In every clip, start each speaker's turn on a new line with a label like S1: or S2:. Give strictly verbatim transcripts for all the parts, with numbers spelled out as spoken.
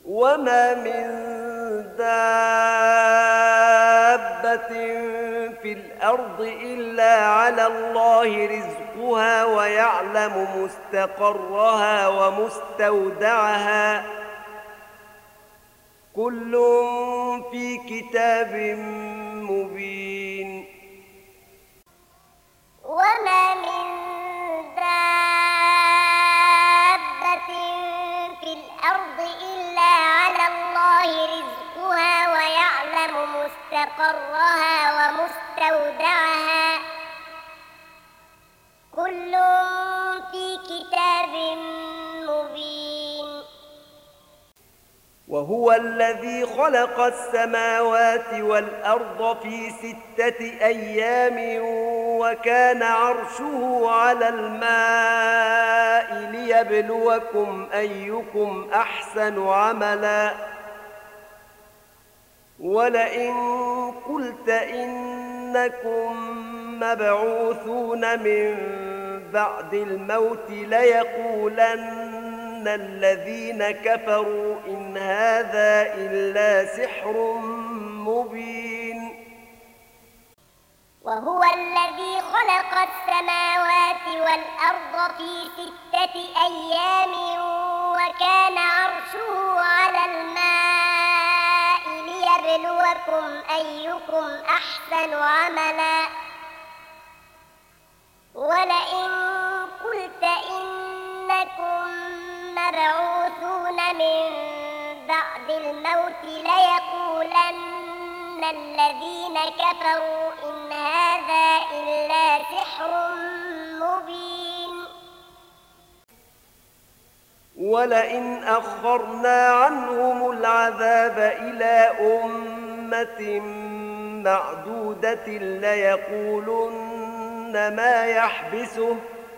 S1: وما من دابة في الأرض إلا على الله رزقها ويعلم مستقرها ومستودعها كل في كتاب مبين.
S2: وما من دابة في الأرض إلا على الله رزقها ويعلم مستقرها ومستودعها كل في كتاب مبين.
S1: وهو الذي خلق السماوات والأرض في ستة أيام وكان عرشه على الماء ليبلوكم أيكم أحسن عملا ولئن قلت إنكم مبعوثون من بعد الموت ليقولن الذين كفروا إن هذا إلا سحر مبين.
S2: وهو الذي خلق السماوات والأرض في ستة أيام وكان عرشه على الماء ليبلوكم أيكم أحسن عملا ولئن قلت إنكم مبعوثون من بعد الموت ليقولن الذين كفروا إن هذا إلا سحر مبين.
S1: ولئن أخرنا عنهم العذاب إلى أمة معدودة ليقولن ما يحبسه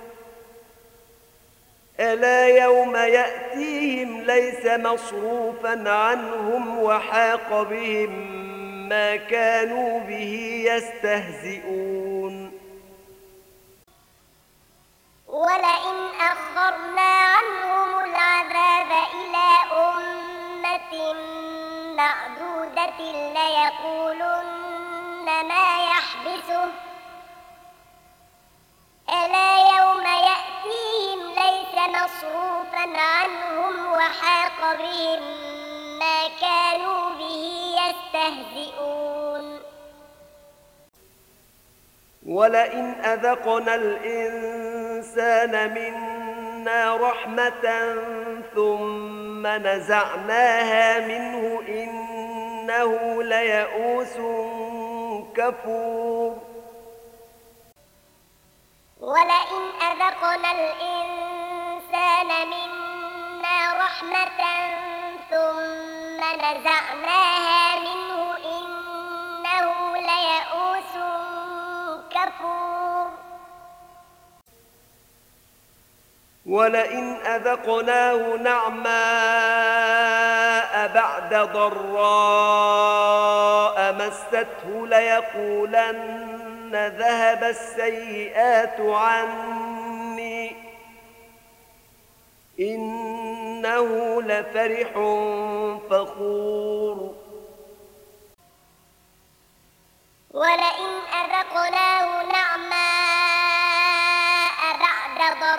S1: ألا يوم يأتيهم ليس مصروفا عنهم وحاق بهم ما كانوا به يستهزئون.
S2: ولئن أخرنا عنهم العذاب إلى أمة معدودة ليقولن ما يحبسه ألا يوم يأتيهم ليس مصروفا عنهم وحاق بهم ما كانوا به يستهزئون.
S1: ولئن أذقنا الإنسان منا رحمة ثم نزعناها منه إنه ليئوس كفور.
S2: ولئن أذقنا الإنسان منا رحمة ثم نزعناها منه إنه ليئوس كفور.
S1: ولئن أذقناه نعماء بعد ضراء مسته ليقولن ذهب السيئات عني إنه لفرح فخور.
S2: ولئن أذقناه نعماء بعد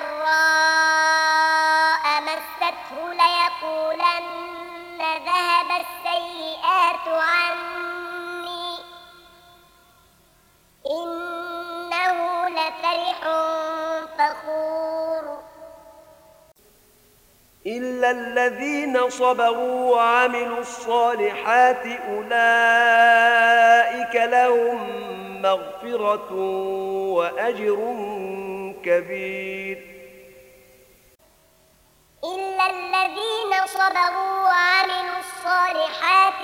S2: ضراء مسته ليقولن ذهب السيئات عني إنه لفرح فخور.
S1: إلا الذين صبروا وعملوا الصالحات أولئك لهم مغفرة وأجر كبير.
S2: إلا الذين صبروا وعملوا الصالحات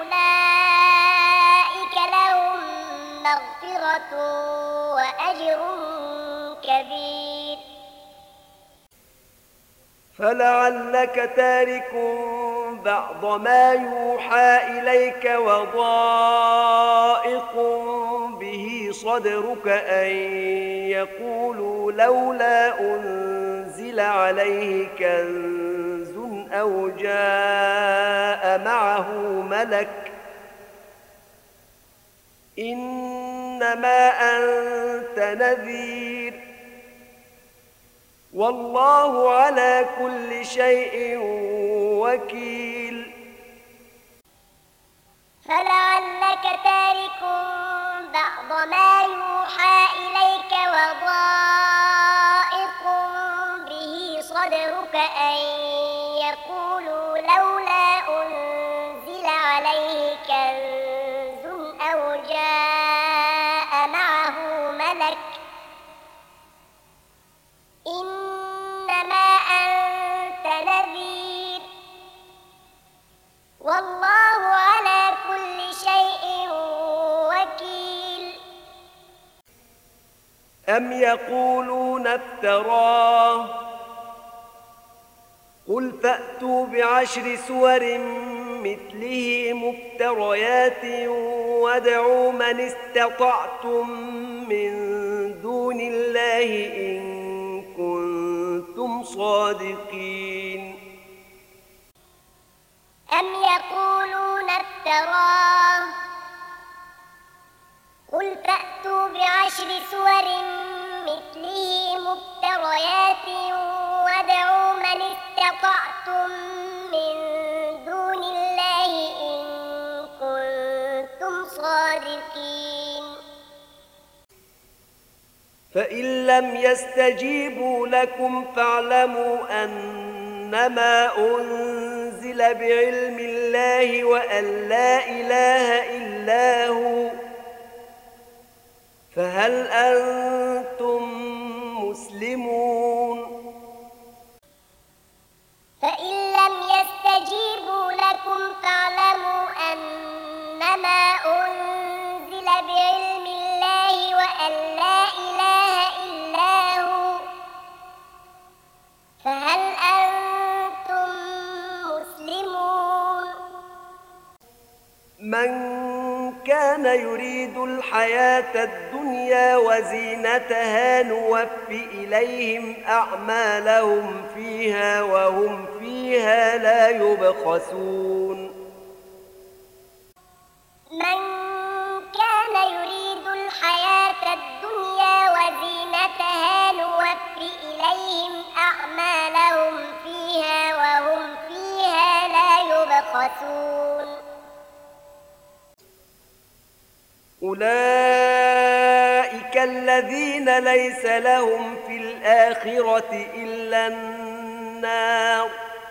S2: أولئك لهم مغفرة وأجر كبير.
S1: فلعلك تارك بعض ما يوحى إليك وضائق به صدرك أن يقولوا لولا أنزل عليه كنز أو جاء معه ملك إنما أنت نذير والله على كل شيء وكيل.
S2: فلعلك تارك بعض ما يوحى إليك وضائق به صدرك أن يقولوا لولا أنزل عليه كنز أو جاء معه ملك إنما أنت نذير والله على كل شيء وكيل.
S1: أم يقولون افتراه قل فأتوا بعشر سور مثله مفتريات وادعوا من استطعتم من دون الله إن كنتم صادقين.
S2: أم يقولون افتراه قل فأتوا بعشر سور مثله مفتريات وادعوا من استطعتم من دون الله إن كنتم صادقين.
S1: فإن لم يستجيبوا لكم فاعلموا أنما أنزل بعلم الله وأن لا إله إلا هو فهل أنتم مسلمون؟
S2: فإن لم يستجيبوا لكم فاعلموا أنما أنزل بعلم الله وأن لا إله إلا هو فهل أنتم مسلمون؟
S1: من كان يريد الحياة الدنيا وزينتها نوف إليهم أعمالهم فيها وهم فيها لا يبخسون.
S2: من كان يريد الحياة الدنيا وزينتها نوف إليهم أعمالهم فيها وهم فيها لا يبخسون.
S1: أولئك الذين ليس لهم في الآخرة إلا النار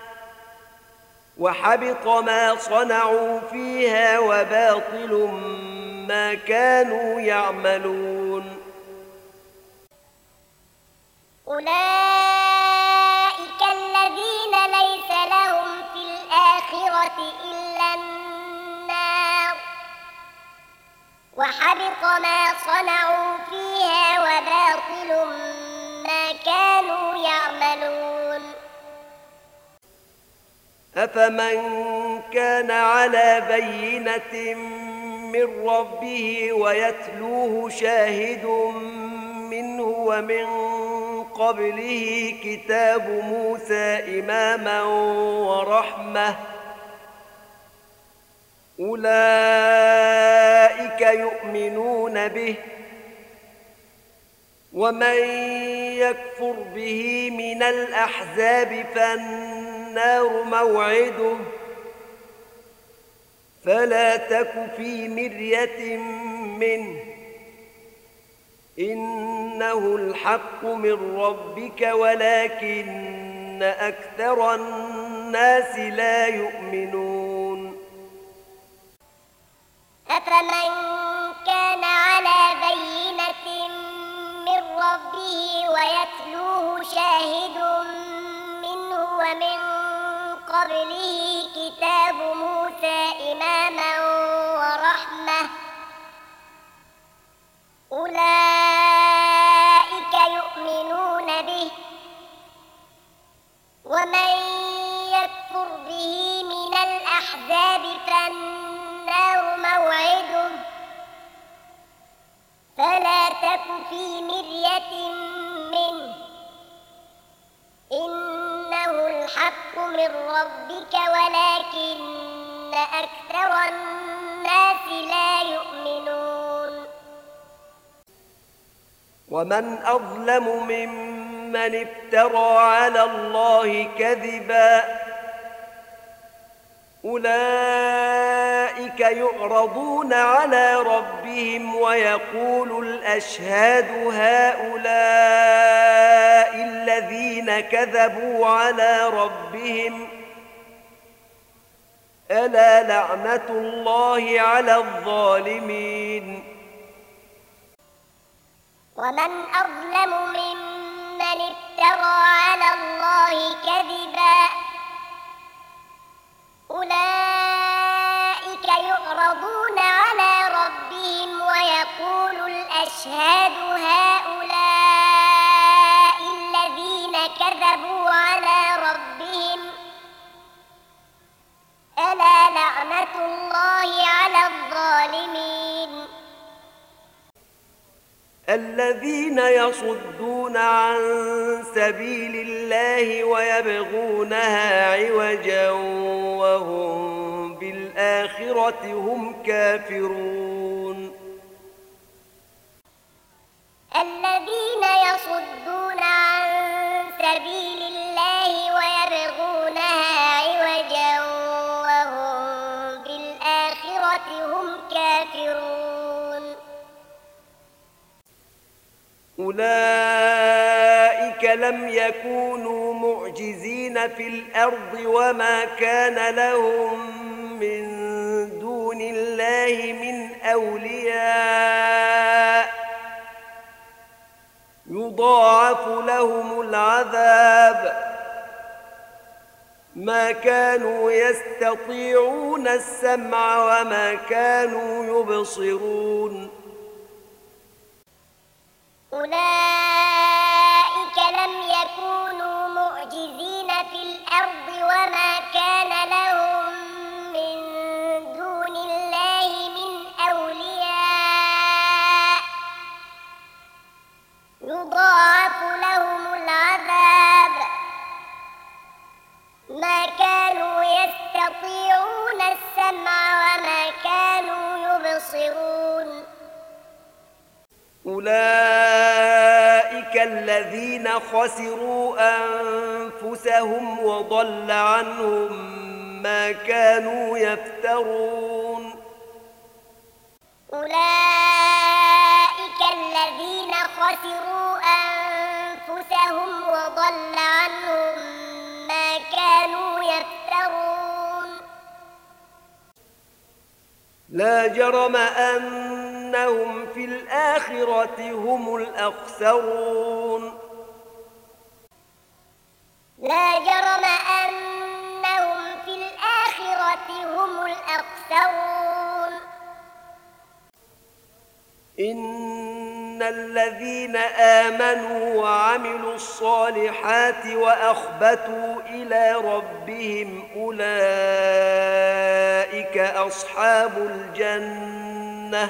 S1: وحبط ما صنعوا فيها وباطل ما كانوا يعملون.
S2: أولئك الذين ليس لهم في الآخرة إلا النار وحبط ما صنعوا فيها وباطل ما كانوا يعملون.
S1: أفمن كان على بينة من ربه ويتلوه شاهد منه ومن قبله كتاب موسى إماما ورحمة أولئك يؤمنون به ومن يكفر به من الأحزاب فالنار موعده فلا تك في مرية منه إنه الحق من ربك ولكن أكثر الناس لا يؤمنون.
S2: أفمن كان على بينة من ربه ويتلوه شاهد منه ومن قبله كتاب موسى إماما ورحمة أولئك يؤمنون به ومن يكفر به من الأحزاب فالنار موعده فلا تك في مرية منه إنه الحق من ربك ولكن أكثر الناس لا يؤمنون
S1: ومن أظلم ممن افترى على الله كذبا أولئك يعرضون على ربهم ويقول الأشهاد هؤلاء الذين كذبوا على ربهم ألا لعنة الله على الظالمين
S2: ومن أظلم ممن افترى على الله كذبا أولئك يعرضون على ربهم ويقول الأشهاد هؤلاء الذين كذبوا على ربهم ألا لعنة الله على الظالمين
S1: الذين يصدون عن سبيل الله ويبغونها عوجا وهم بالآخرة هم كافرون
S2: الذين يصدون عن سبيل الله ويبغونها عوجا وهم بالآخرة هم كافرون
S1: أولئك لم يكونوا معجزين في الأرض وما كان لهم من دون الله من أولياء يضاعف لهم العذاب ما كانوا يستطيعون السمع وما كانوا يبصرون
S2: أولئك لم يكونوا معجزين في الأرض وما كان لهم من دون الله من أولياء يضاعف لهم العذاب ما كانوا يستطيعون السمع وما كانوا يبصرون
S1: أولئك الذين خسروا أنفسهم وضل عنهم ما كانوا يفترون
S2: أولئك الذين خسروا أنفسهم وضل عنهم ما كانوا يفترون
S1: لا جرم أنهم في الآخرة هم الأخسرون
S2: لا جرم أنهم في الآخرة هم الأخسرون
S1: إن الذين آمنوا وعملوا الصالحات وأخبتوا إلى ربهم أولئك أصحاب الجنة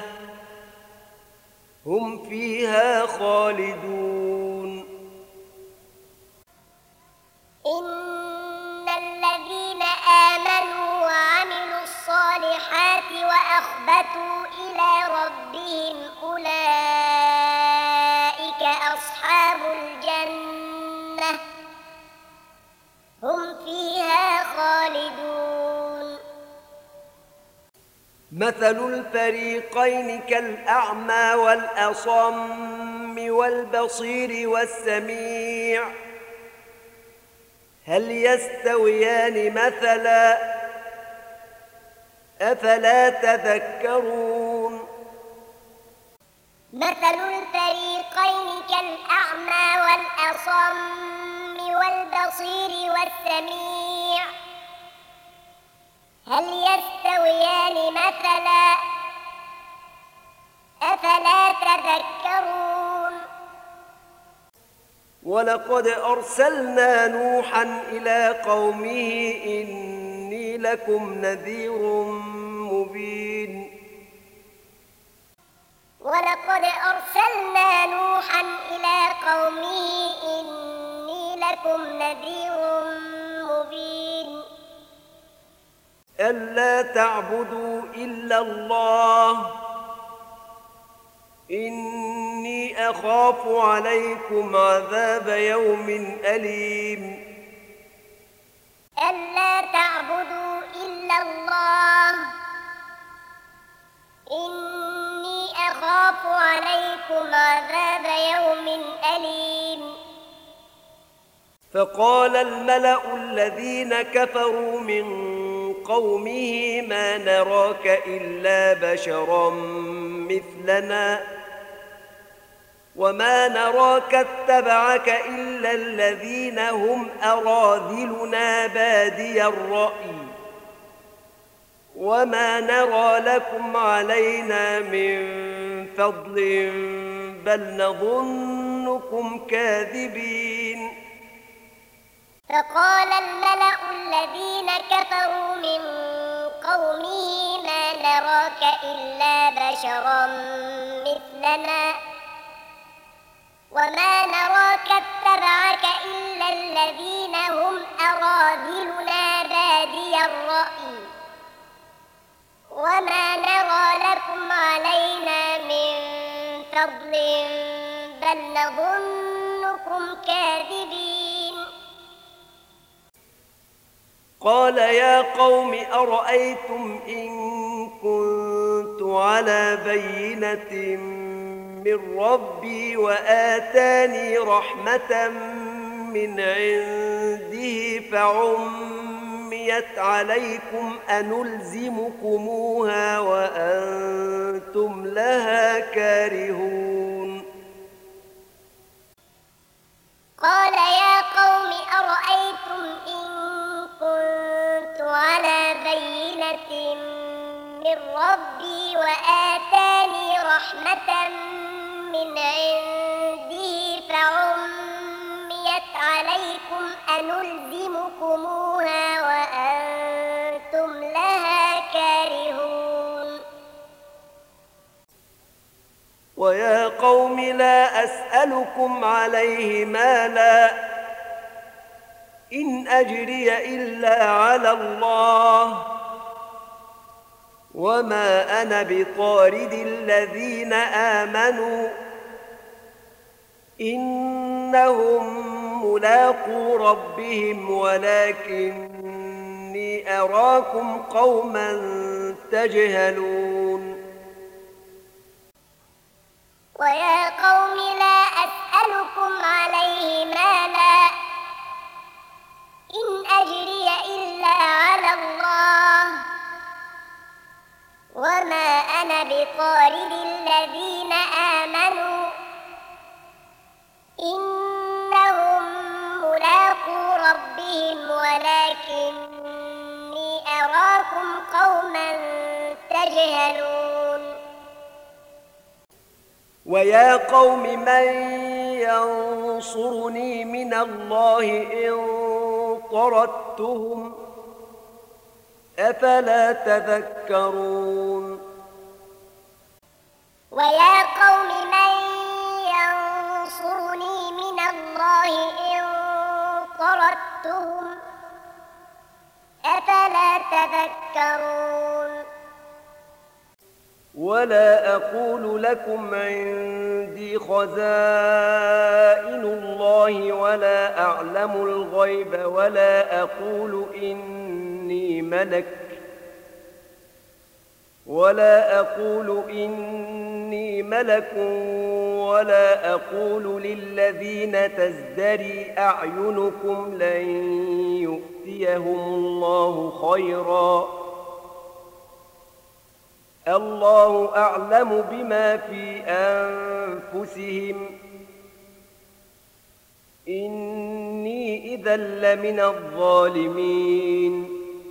S1: هم فيها خالدون
S2: إن الذين آمنوا وعملوا الصالحات وأخبتوا إلى ربهم أولئك أصحاب الجنة هم فيها خالدون
S1: مثل الفريقين كالأعمى والأصم والبصير والسميع هل يستويان مثلا أفلا تذكرون
S2: مثل الفريقين كالأعمى والأصم والبصير والسميع هل يستويان مثلا أفلا تذكرون
S1: ولقد أرسلنا نوحا إلى قومه إني لكم نذير مبين
S2: ولقد أرسلنا نوحا إلى قومه إني لكم نذير مبين
S1: ألا تعبدوا إلا الله إني أخاف عليكم عذاب يوم أليم
S2: ألا تعبدوا إلا الله إني أخاف عليكم عذاب يوم أليم
S1: فقال الملأ الذين كفروا من قومه ما نراك إلا بشرا مثلنا وما نراك اتبعك إلا الذين هم أراذلنا بادي الرأي وما نرى لكم علينا من فضل بل نظنكم كاذبين
S2: فقال الملأ الذين كفروا من قومه ما نراك إلا بشرا مثلنا وما نراك اتبعك إلا الذين هم أراذلنا بادي الرأي وما نرى لكم علينا من فضل بل نظنكم كاذبين
S1: قال يا قوم أرأيتم إن كنت على بينة من ربي وآتاني رحمة من عنده فعميت عليكم أنلزمكموها وأنتم لها كارهون
S2: قال يا قوم أرأيتم إن كنت على بينة من ربي وآتاني رحمة من عنده فعميت عليكم أنلزمكموها وأنتم لها كارهون
S1: ويا قوم لا أسألكم عليه مالا إن أجري إلا على الله وما أنا بطارد الذين آمنوا إنهم ملاقو ربهم ولكني أراكم قوما تجهلون
S2: ويا قوم لا أسألكم عليه مالا إن أجري إلا على الله وما أنا بطارد الذين آمنوا إنهم ملاقو ربهم ولكني أراكم قوما تجهلون
S1: ويا قوم من ينصرني من الله إن طردتهم أفلا تذكرون
S2: ويا قوم من ينصرني من الله إن طردتهم أفلا تذكرون
S1: ولا أقول لكم عندي خزائن الله ولا أعلم الغيب ولا أقول إني ملك ولا أقول إني ملك ولا أقول للذين تزدري أعينكم لن يؤتيهم الله خيرا الله أعلم بما في أنفسهم إني إذا لمن الظالمين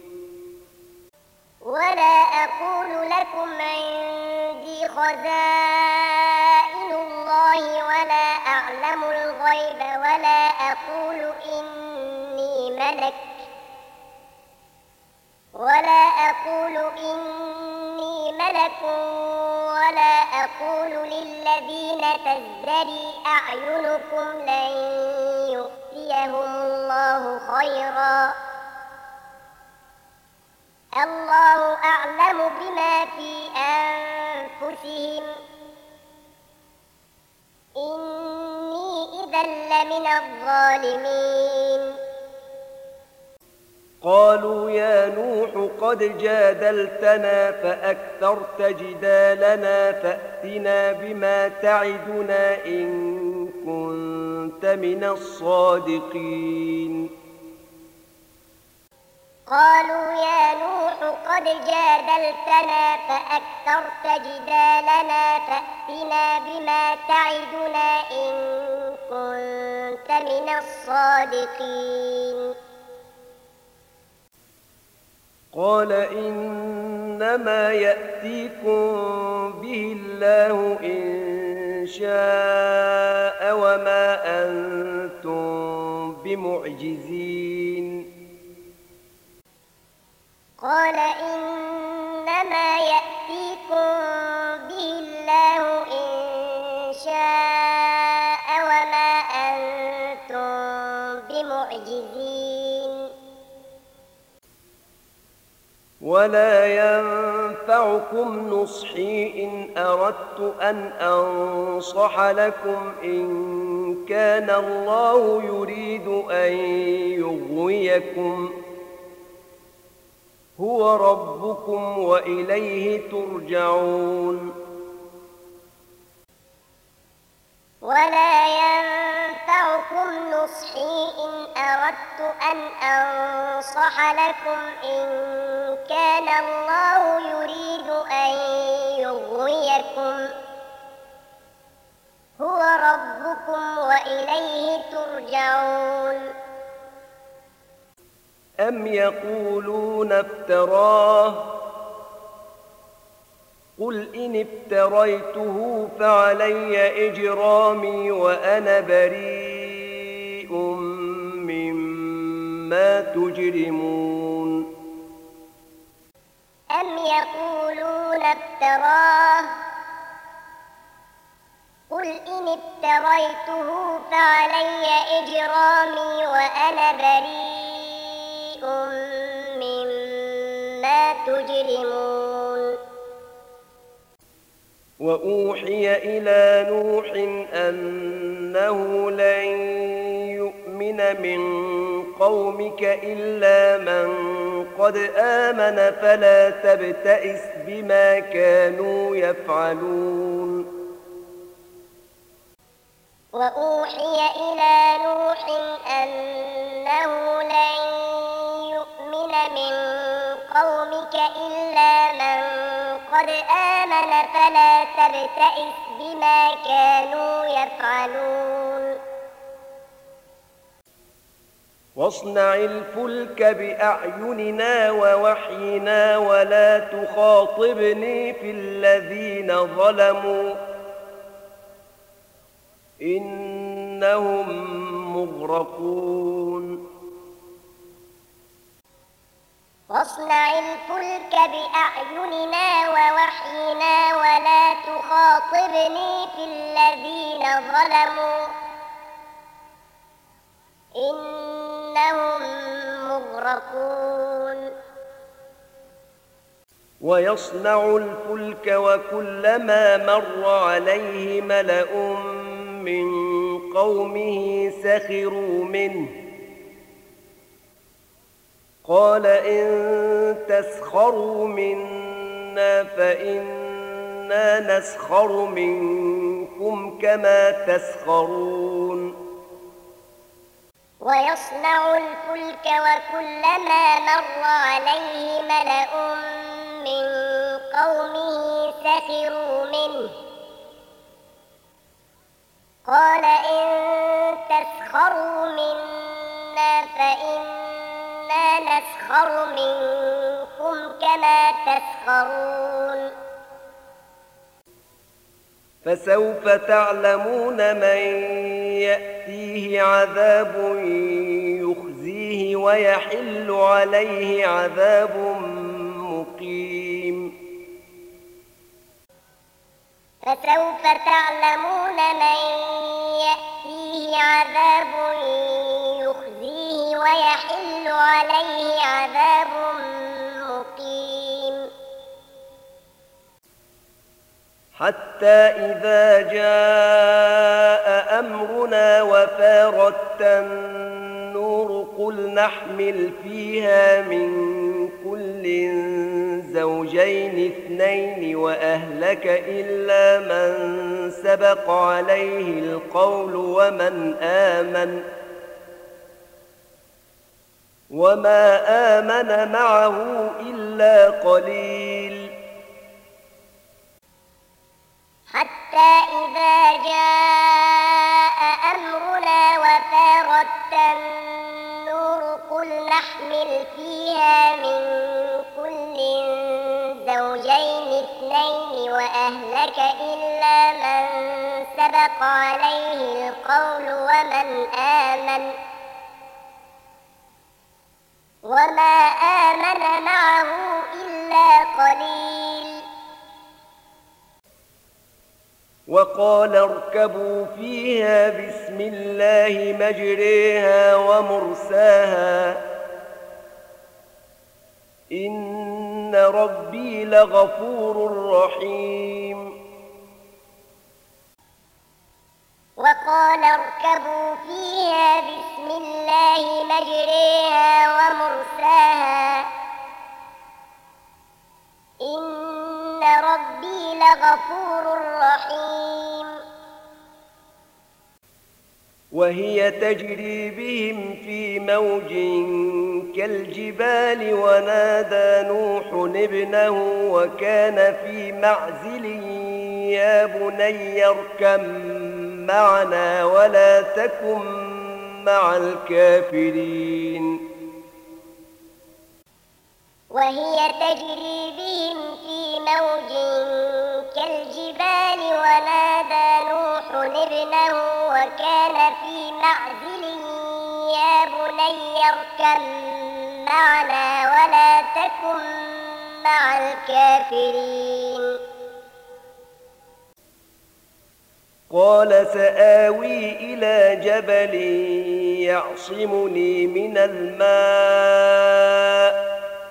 S2: ولا أقول لكم عندي خزائن الله ولا أعلم الغيب ولا أقول إني ملك ولا أقول إني ملك ولا أقول للذين تزدري أعينكم لن يؤتيهم الله خيرا الله أعلم بما في أنفسهم إني إذا لمن الظالمين
S1: قالوا يا نوح قد جادلتنا فأكثرت جدالنا فأتنا بما تعدنا إن كنت من الصادقين
S2: قالوا يا نوح قد جادلتنا فأكثرت جدالنا فأتنا بما تعدنا إن كنت من الصادقين
S1: قال إنما يأتيكم به الله إن شاء وما أنتم بمعجزين
S2: قال إنما يأتيكم به الله إن شاء وما أنتم بمعجزين
S1: ولا ينفعكم نصحي إن أردت أن أنصح لكم إن كان الله يريد أن يغويكم هو ربكم وإليه ترجعون
S2: ولا ينفعكم نصحي إن أردت أن أنصح لكم إن كان الله يريد أن يغويكم هو ربكم وإليه ترجعون
S1: أم يقولون افتراه قل إن افتريته فعلي إجرامي وأنا بريء مما تجرمون
S2: أم يقولون افتراه قل إن افتريته فعلي إجرامي وأنا بريء مما تجرمون
S1: وأوحي إلى نوح أنه لن يؤمن من قومك إلا من قد آمن فلا تبتئس بما كانوا يفعلون
S2: وأوحي إلى نوح أنه لن يؤمن من قومك إلا من قد آمن فلا تبتئس بما كانوا يفعلون
S1: واصنع الفلك بأعيننا ووحينا ولا تخاطبني في الذين ظلموا إنهم مغرقون
S2: واصنع الفلك بأعيننا ووحينا ولا تخاطبني في الذين ظلموا إنهم مغرقون
S1: ويصنع الفلك وكلما مر عليه ملأ من قومه سخروا منه قال إن تسخروا منا فإنا نسخر منكم كما تسخرون
S2: ويصنع الفلك وكلما مر عليه ملأ من قومه سخروا منه قال إن تسخروا منا فإنا نسخر منكم كما تسخرون
S1: فسوف تعلمون من يأتيه عذاب يخزيه ويحل عليه عذاب مقيم
S2: فسوف تعلمون من يأتيه عذاب يخزيه ويحل عليه عذاب مقيم مستقيم
S1: حتى إذا جاء أمرنا وفارت النور قل نحمل فيها من كل زوجين اثنين وأهلك إلا من سبق عليه القول ومن آمن وما آمن معه إلا قليل
S2: حتى إذا جاء أمرنا وفارت النور قل نحمل فيها من كل زوجين اثنين وأهلك إلا من سبق عليه القول ومن آمن وما آمن معه إلا قليل
S1: وقال اركبوا فيها بسم الله مجريها ومرساها إن ربي لغفور رحيم
S2: وقال اركبوا فيها بسم الله مجريها ومرساها إن ربي لغفور رحيم
S1: وهي تجري بهم في موج كالجبال ونادى نوح ابنه وكان في معزل يا بني اركب معنا ولا تكن مع الكافرين
S2: وهي تجري بهم في موج كالجبال ونادى نوح ابنه وكان في معزل يا بني اركب معنا ولا تكن مع الكافرين
S1: قال سآوي إلى جبل يعصمني من الماء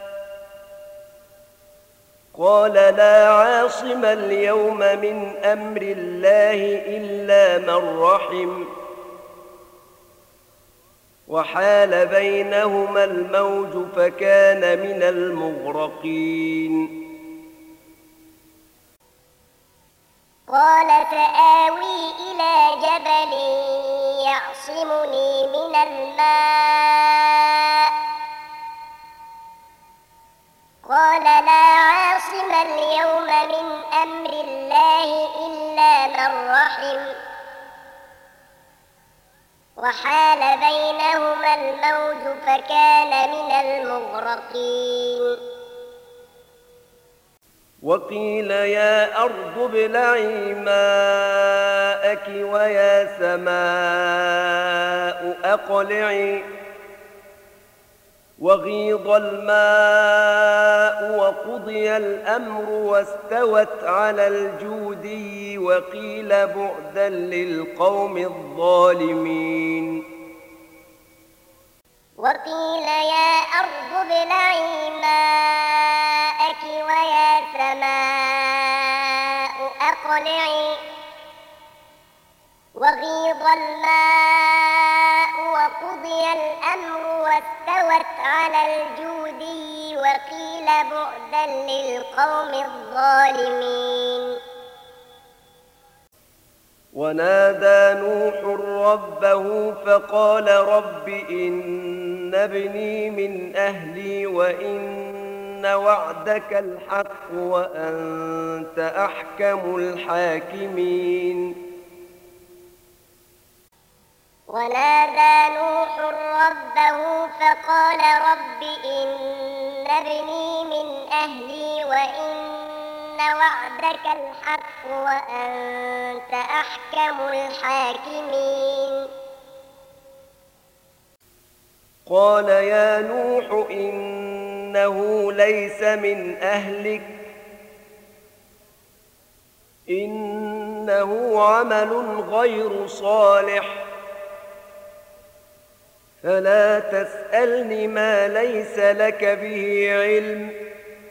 S1: قال لا عاصم اليوم من أمر الله إلا من رحم وحال بينهما الموج فكان من المغرقين
S2: قال سآوي إلى جبل يعصمني من الماء قال لا عاصم اليوم من أمر الله إلا من رحم وحال بينهما الموج فكان من المغرقين
S1: وقيل يا أرض ابلعي ماءك ويا سماء أقلعي وغيض الماء وقضي الأمر واستوت على الجودي وقيل بعدا للقوم الظالمين
S2: وقيل يا أرض ابلعي ماءك ويا سماء أقلعي وغيض الماء وقضي الأمر واستوت على الجودي وقيل بعدا للقوم الظالمين
S1: ونادى نوح ربه فقال رب إن ابني من أهلي وإن وعدك الحق وأنت أحكم الحاكمين
S2: ونادى نوح ربه فقال رب إن ابني من أهلي وإن وعدك الحق وأنت أحكم الحاكمين
S1: قال يا نوح إنه ليس من أهلك إنه عمل غير صالح فلا تسألني ما ليس لك به علم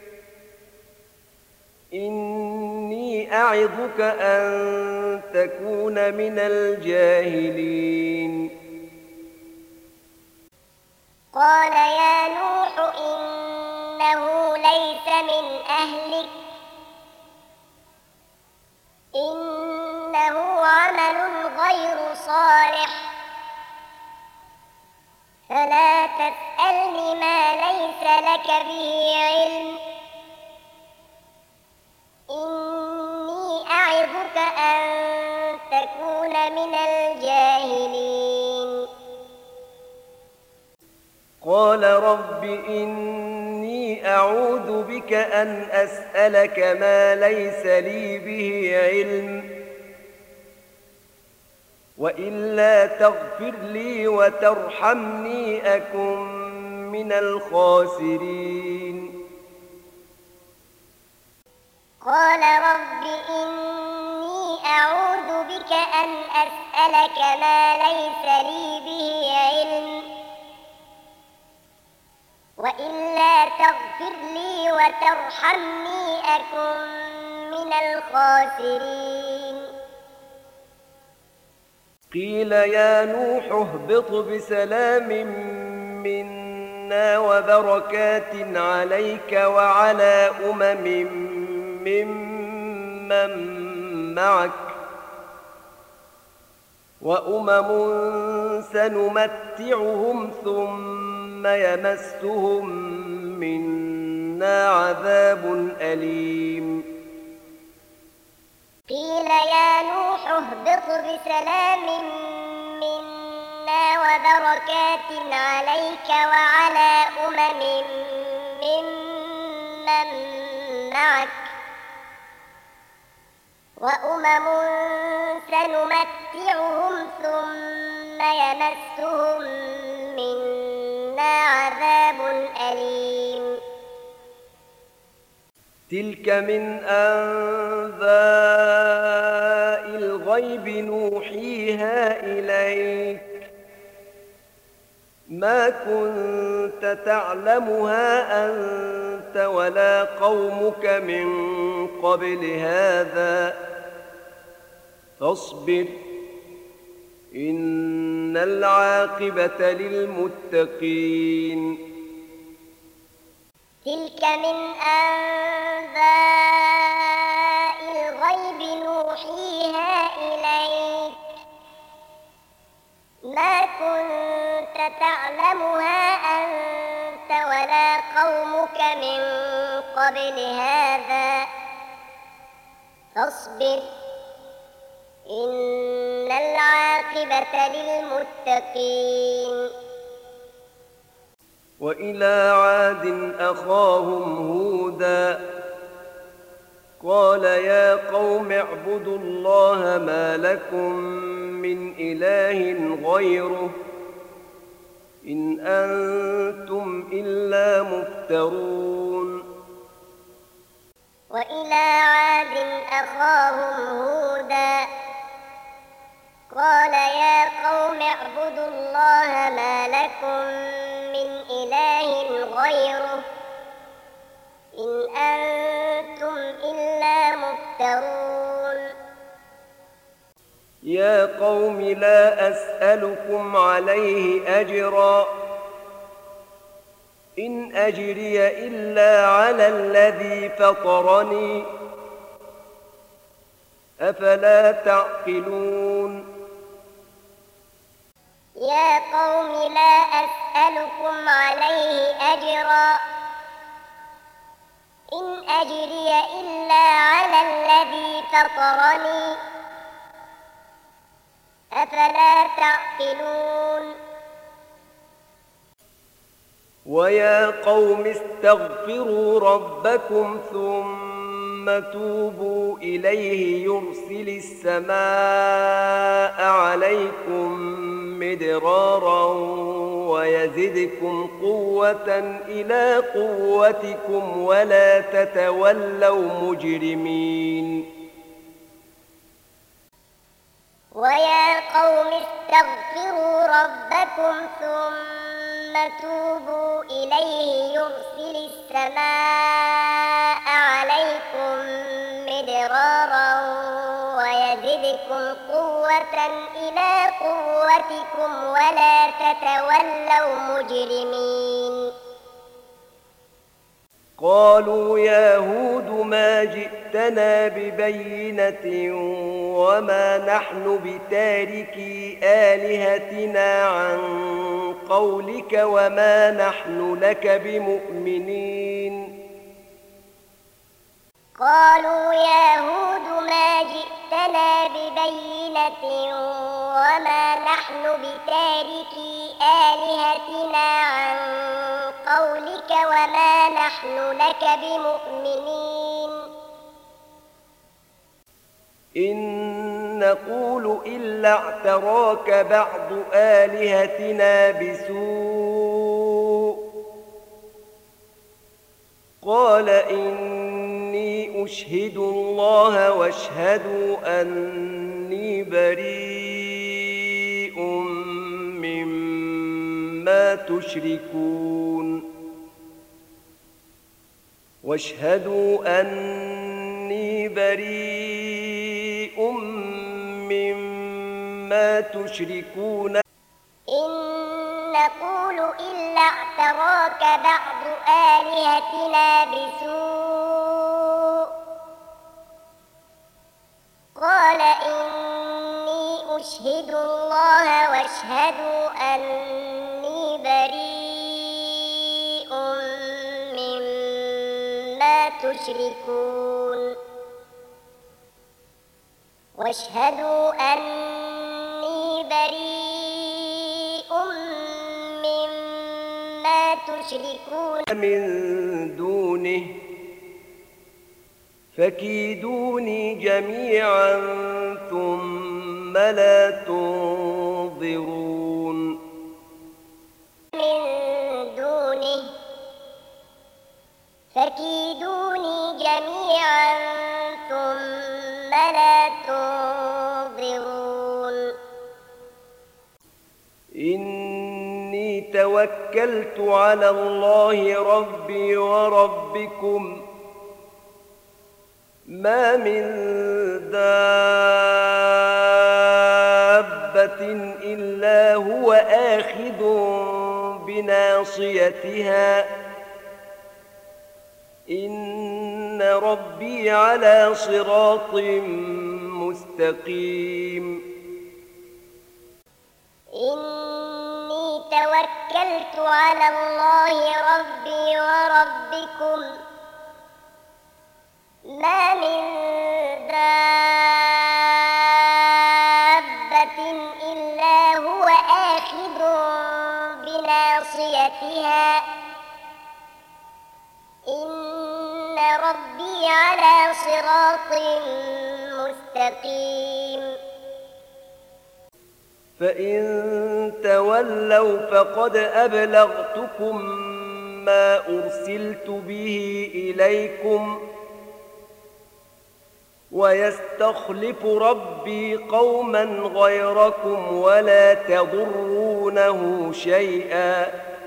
S1: إني أعظك أن تكون من الجاهلين.
S2: قال يا نوح إنه ليس من أهلك إنه عمل غير صالح فلا تسألني ما ليس لك به علم إني أعظك أن تكون من الجاهلين.
S1: قال رب إني أعوذ بك أن أسألك ما ليس لي به علم وإلا تغفر لي وترحمني أكن من الخاسرين.
S2: قال رب إني أعوذ بك أن أسألك ما ليس لي به علم وإلا تغفر لي وترحمني أكن من الخاسرين.
S1: قيل يا نوح اهبط بسلام منا وبركات عليك وعلى أمم ممن معك وأمم سنمتعهم ثم يمسهم منا عذاب أليم.
S2: قيل يا نوح اهبط بسلام منا وبركات عليك وعلى أمم ممن معك وأمم سنمتعهم ثم يمسهم منا عذاب أليم.
S1: تلك من أنباء الغيب نوحيها إليك ما كنت تعلمها أنت ولا قومك من قبل هذا فاصبر إن العاقبة للمتقين.
S2: تلك من أنباء الغيب نوحيها إليك ما كنت تعلمها أنت ولا قومك من قبل هذا فاصبر إن العاقبة للمتقين.
S1: وإلى عاد أخاهم هودا قال يا قوم اعبدوا الله ما لكم من إله غيره إن أنتم إلا مفترون.
S2: وإلى عاد أخاهم هودا قال يا قوم اعبدوا الله ما لكم من إله غيره إن أنتم إلا مفترون.
S1: يا قوم لا أسألكم عليه أجرا إن أجري إلا على الذي فطرني أفلا تعقلون.
S2: يا قوم لا أسألكم عليه أجرا إن أجري إلا على الذي فطرني أفلا تعقلون.
S1: ويا قوم استغفروا ربكم ثم توبوا إليه يرسل السماء عليكم مدرارا ويزدكم قوة إلى قوتكم ولا تتولوا مجرمين.
S2: ويا قوم استغفروا ربكم ثم توبوا إليه يرسل السماء عليكم يوما إلى قوتكم ولا تتولوا مجرمين
S1: قالوا يا هود ما جئتنا ببينة وما نحن بتاركي آلهتنا عن قولك وما نحن لك بمؤمنين
S2: قالوا يا هود ما جئتنا ببينة وما نحن بتاركي آلهتنا عن قولك وما نحن لك بمؤمنين
S1: إن نقول إلا اعتراك بعض آلهتنا بسوء قال إني أشهد الله واشهدوا أني بريء مما تشركون واشهدوا أني بريء مما تشركون
S2: إن نقول إلا اعتراك بعض آلهتنا بسوء قال إني أشهد الله واشهدوا أني بريء مما تشركون واشهدوا أني بريء مما تشركون
S1: من دونه فكيدوني جميعا ثم لا تنظرون
S2: من دونه فكيدوني جميعا ثم لا تنظرون
S1: إني توكلت على الله ربي وربكم ما من دابة إلا هو آخذ بناصيتها إن ربي على صراط مستقيم
S2: إني توكلت على الله ربي وربكم ما من دابة إلا هو آخذ بناصيتها إن ربي على صراط مستقيم
S1: فإن تولوا فقد أبلغتكم ما أرسلت به إليكم ويستخلف ربي قوما غيركم ولا تضرونه شيئا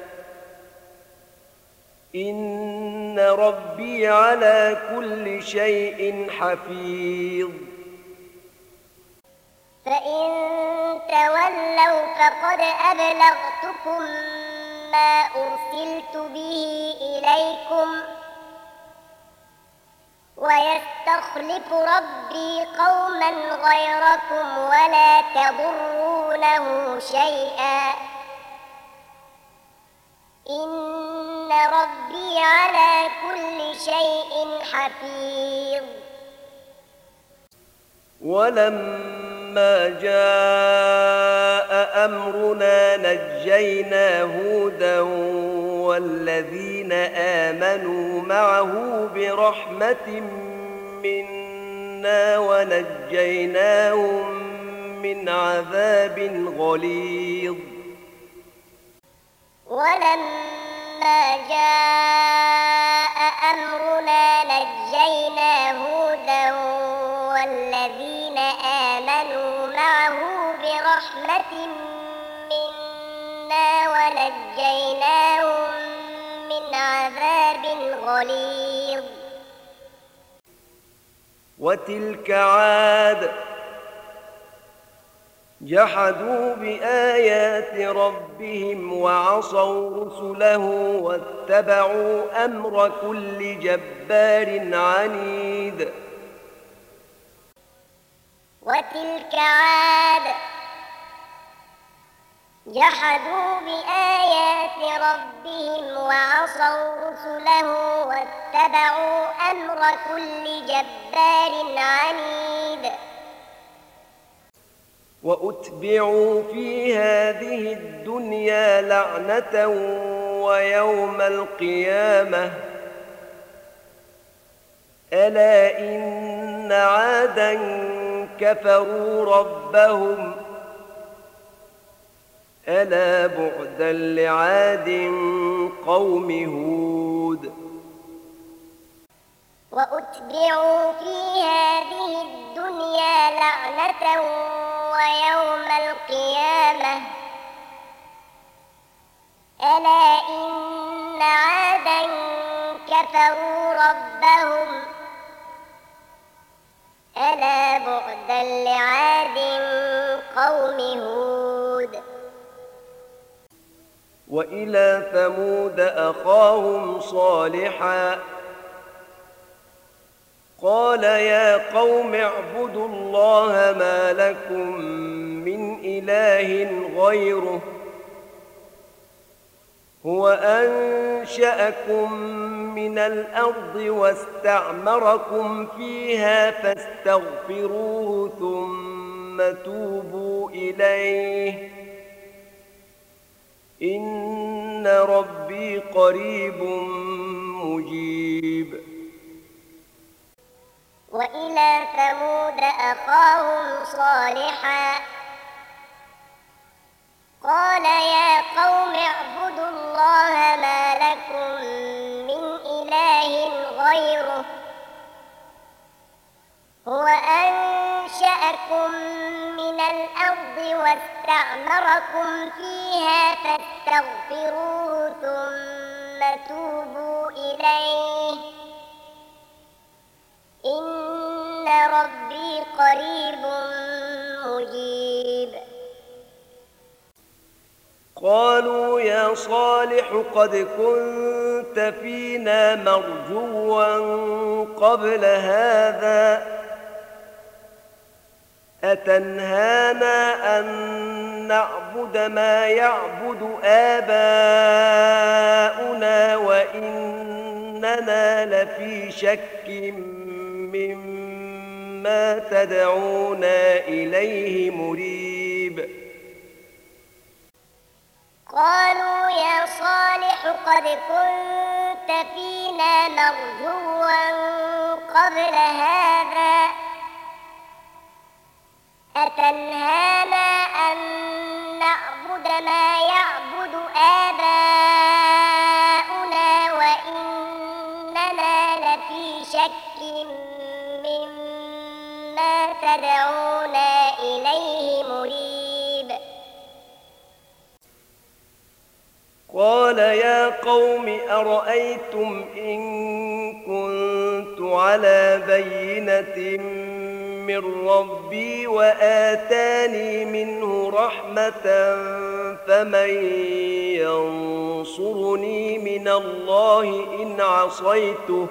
S1: إن ربي على كل شيء حفيظ
S2: فإن تولوا فقد أبلغتكم ما أرسلت به إليكم ويستخلف ربي قوما غيركم ولا تضرونه شيئا إن ربي على كل شيء حفيظ
S1: ولما جاء أمرنا نجينا هودا والذين آمنوا معه برحمة منا ونجيناهم من عذاب غليظ
S2: ولما جاء أمرنا نجينا هودا والذين آمنوا معه برحمة منا ونجيناهم من عذاب غليظ
S1: وتلك عاد جحدوا بآيات ربهم وعصوا رسله واتبعوا أمر كل جبار عنيد.
S2: وتلك عاد جحدوا بآيات ربهم وعصوا رسله واتبعوا أمر كل جبار عنيد.
S1: وأتبعوا في هذه الدنيا لعنة ويوم القيامة ألا إن عادا كفروا ربهم ألا بعدا لعاد قوم هود.
S2: وأتبعوا في هذه الدنيا لعنة ويوم القيامة ألا إن عادا كفروا ربهم ألا بعدا لعاد قوم هود.
S1: وإلى ثمود أخاهم صالحا قال يا قوم اعبدوا الله ما لكم من إله غيره هو أنشأكم من الأرض واستعمركم فيها فاستغفروه ثم توبوا إليه إن ربي قريب مجيب.
S2: وإلى ثمود أخاهم صالحا قال يا قوم اعبدوا الله ما لكم من إله غيره هو أنشأكم من الأرض واستعمركم فيها فاستغفروه ثم توبوا إليه إن ربي قريب مجيب.
S1: قالوا يا صالح قد كنت فينا مرجوا قبل هذا أتنهانا أن نعبد ما يعبد آباؤنا وإننا لفي شك مما تدعونا إليه مريب.
S2: قالوا يا صالح قد كنت فينا مرجوا قبل هذا أتنهانا أن نعبد ما يعبد آباؤنا وإننا لفي شك مما تدعونا إليه مريب.
S1: قال يا قوم أرأيتم إن كنت على بينة من ربي وآتاني منه رحمة فمن ينصرني من الله إن عصيته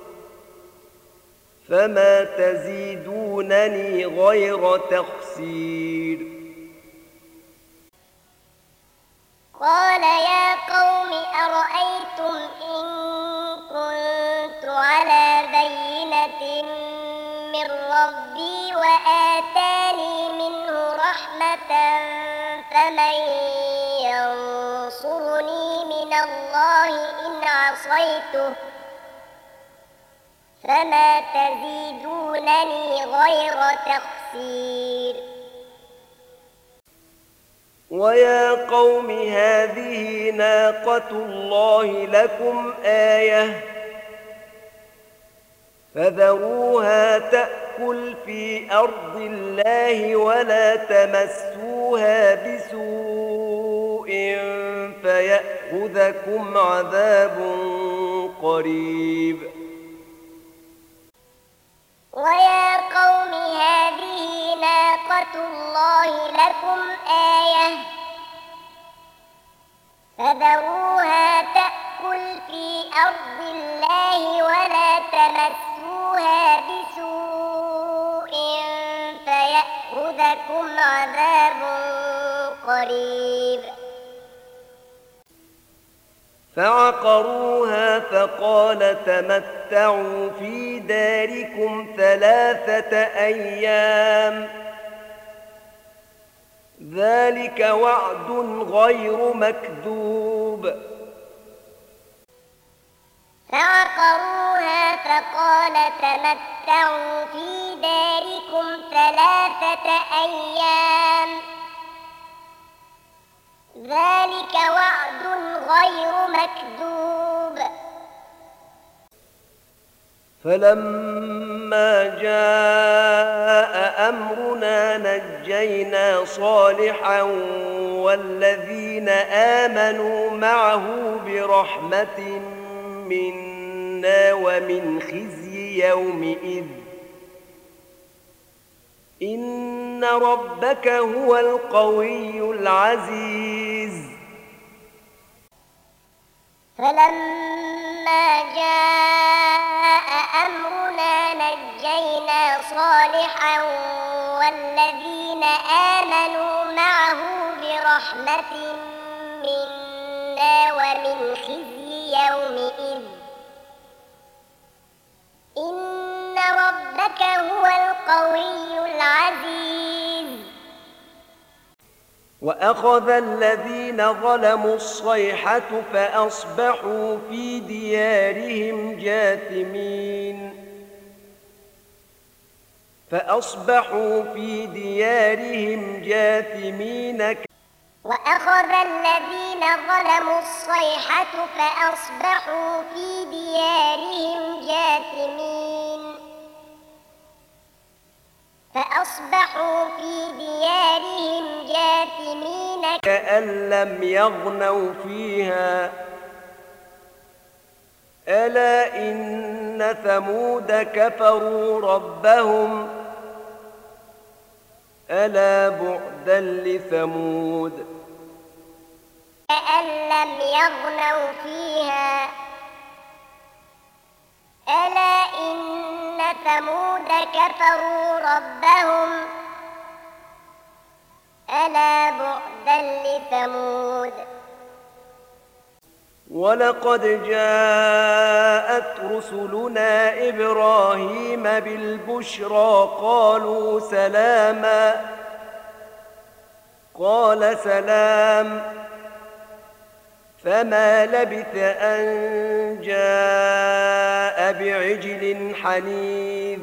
S1: فما تزيدونني غير تخسير.
S2: قال يا قوم أرأيتم إن كنت على بينة من ربي وآتاني منه رحمة فمن ينصرني من الله إن عصيته فما تزيدونني غير تخسير.
S1: ويا قوم هذه ناقة الله لكم آية فذروها تأكل في أرض الله ولا تمسوها بسوء فيأخذكم عذاب قريب.
S2: ويا قوم هذه ناقة الله لكم تمسوها بسوء فيأخذكم عذاب قريب.
S1: فعقروها فقال تمتعوا في داركم ثلاثة أيام ذلك وعد غير مكذوب.
S2: فعقروها فقال تمتعوا في داركم ثلاثة أيام ذلك وعد غير مكذوب.
S1: فلما جاء أمرنا نجينا صالحا والذين آمنوا معه برحمة منا ومن خزي يومئذ إن ربك هو القوي العزيز.
S2: فلما جاء أمرنا نجينا صالحا والذين آمنوا معه برحمة منا ومن خزي يومئذ إن ربك هو القوي العزيز.
S1: وأخذ الذين ظلموا الصيحة فأصبحوا في ديارهم جاثمين فأصبحوا في ديارهم جاثمين.
S2: وأخذ الذين ظلموا الصيحة فأصبحوا في ديارهم جاثمين فأصبحوا في ديارهم جاثمين
S1: كأن لم يغنوا فيها ألا إن ثمود كفروا ربهم ألا بعدا لثمود.
S2: كأن لم يغنوا فيها ألا إن ثمود كفروا ربهم ألا بعدا لثمود.
S1: ولقد جاءت رسلنا إبراهيم بالبشرى قالوا سلاما قال سلام فما لبث أن جاء بعجل حنيذ.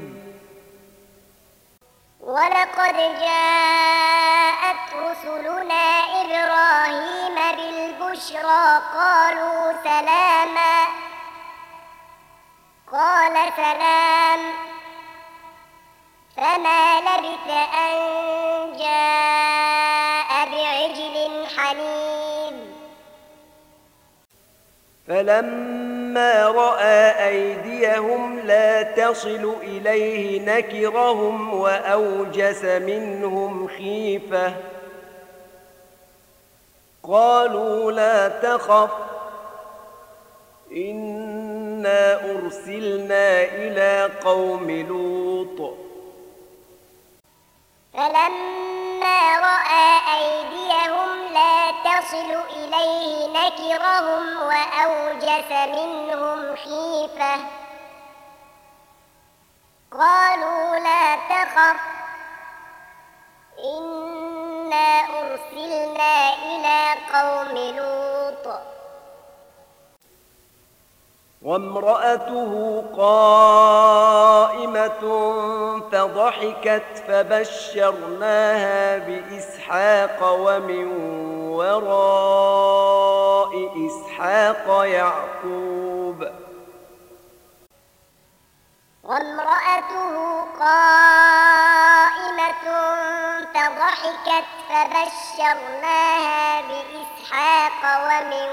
S2: ولقد جاءت رسلنا إبراهيم بالبشرى قالوا سلاما قال سلام فما لبث أن جاء بعجل حنيذ.
S1: فلما رأى أيديهم لا تصل إليه نكرهم وأوجس منهم خيفة قالوا لا تخف إنا أرسلنا إلى قوم لوط.
S2: فلما رأى أيديهم لا تصل إليه نكرهم وأوجس منهم خيفة قالوا لا تخف إنا أرسلنا إلى قوم لوط.
S1: وامرأته قائمة فضحكت فبشرناها بإسحاق ومن وراء إسحاق يعقوب.
S2: وامرأته قائمة فضحكت فبشرناها بإسحاق ومن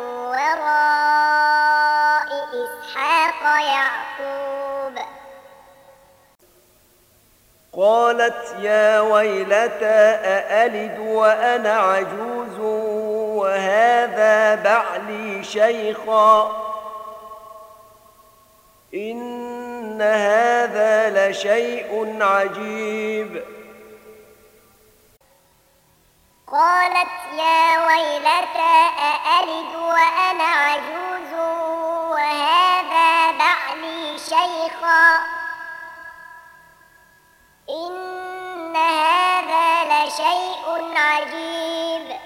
S2: وراء إسحاق يعقوب.
S1: قالت يا ويلتى أألد وأنا عجوز وهذا بعلي شيخا إن إن هذا لشيء عجيب.
S2: قالت يا ويلتى أألد وأنا عجوز وهذا بعلي شيخا إن هذا لشيء عجيب.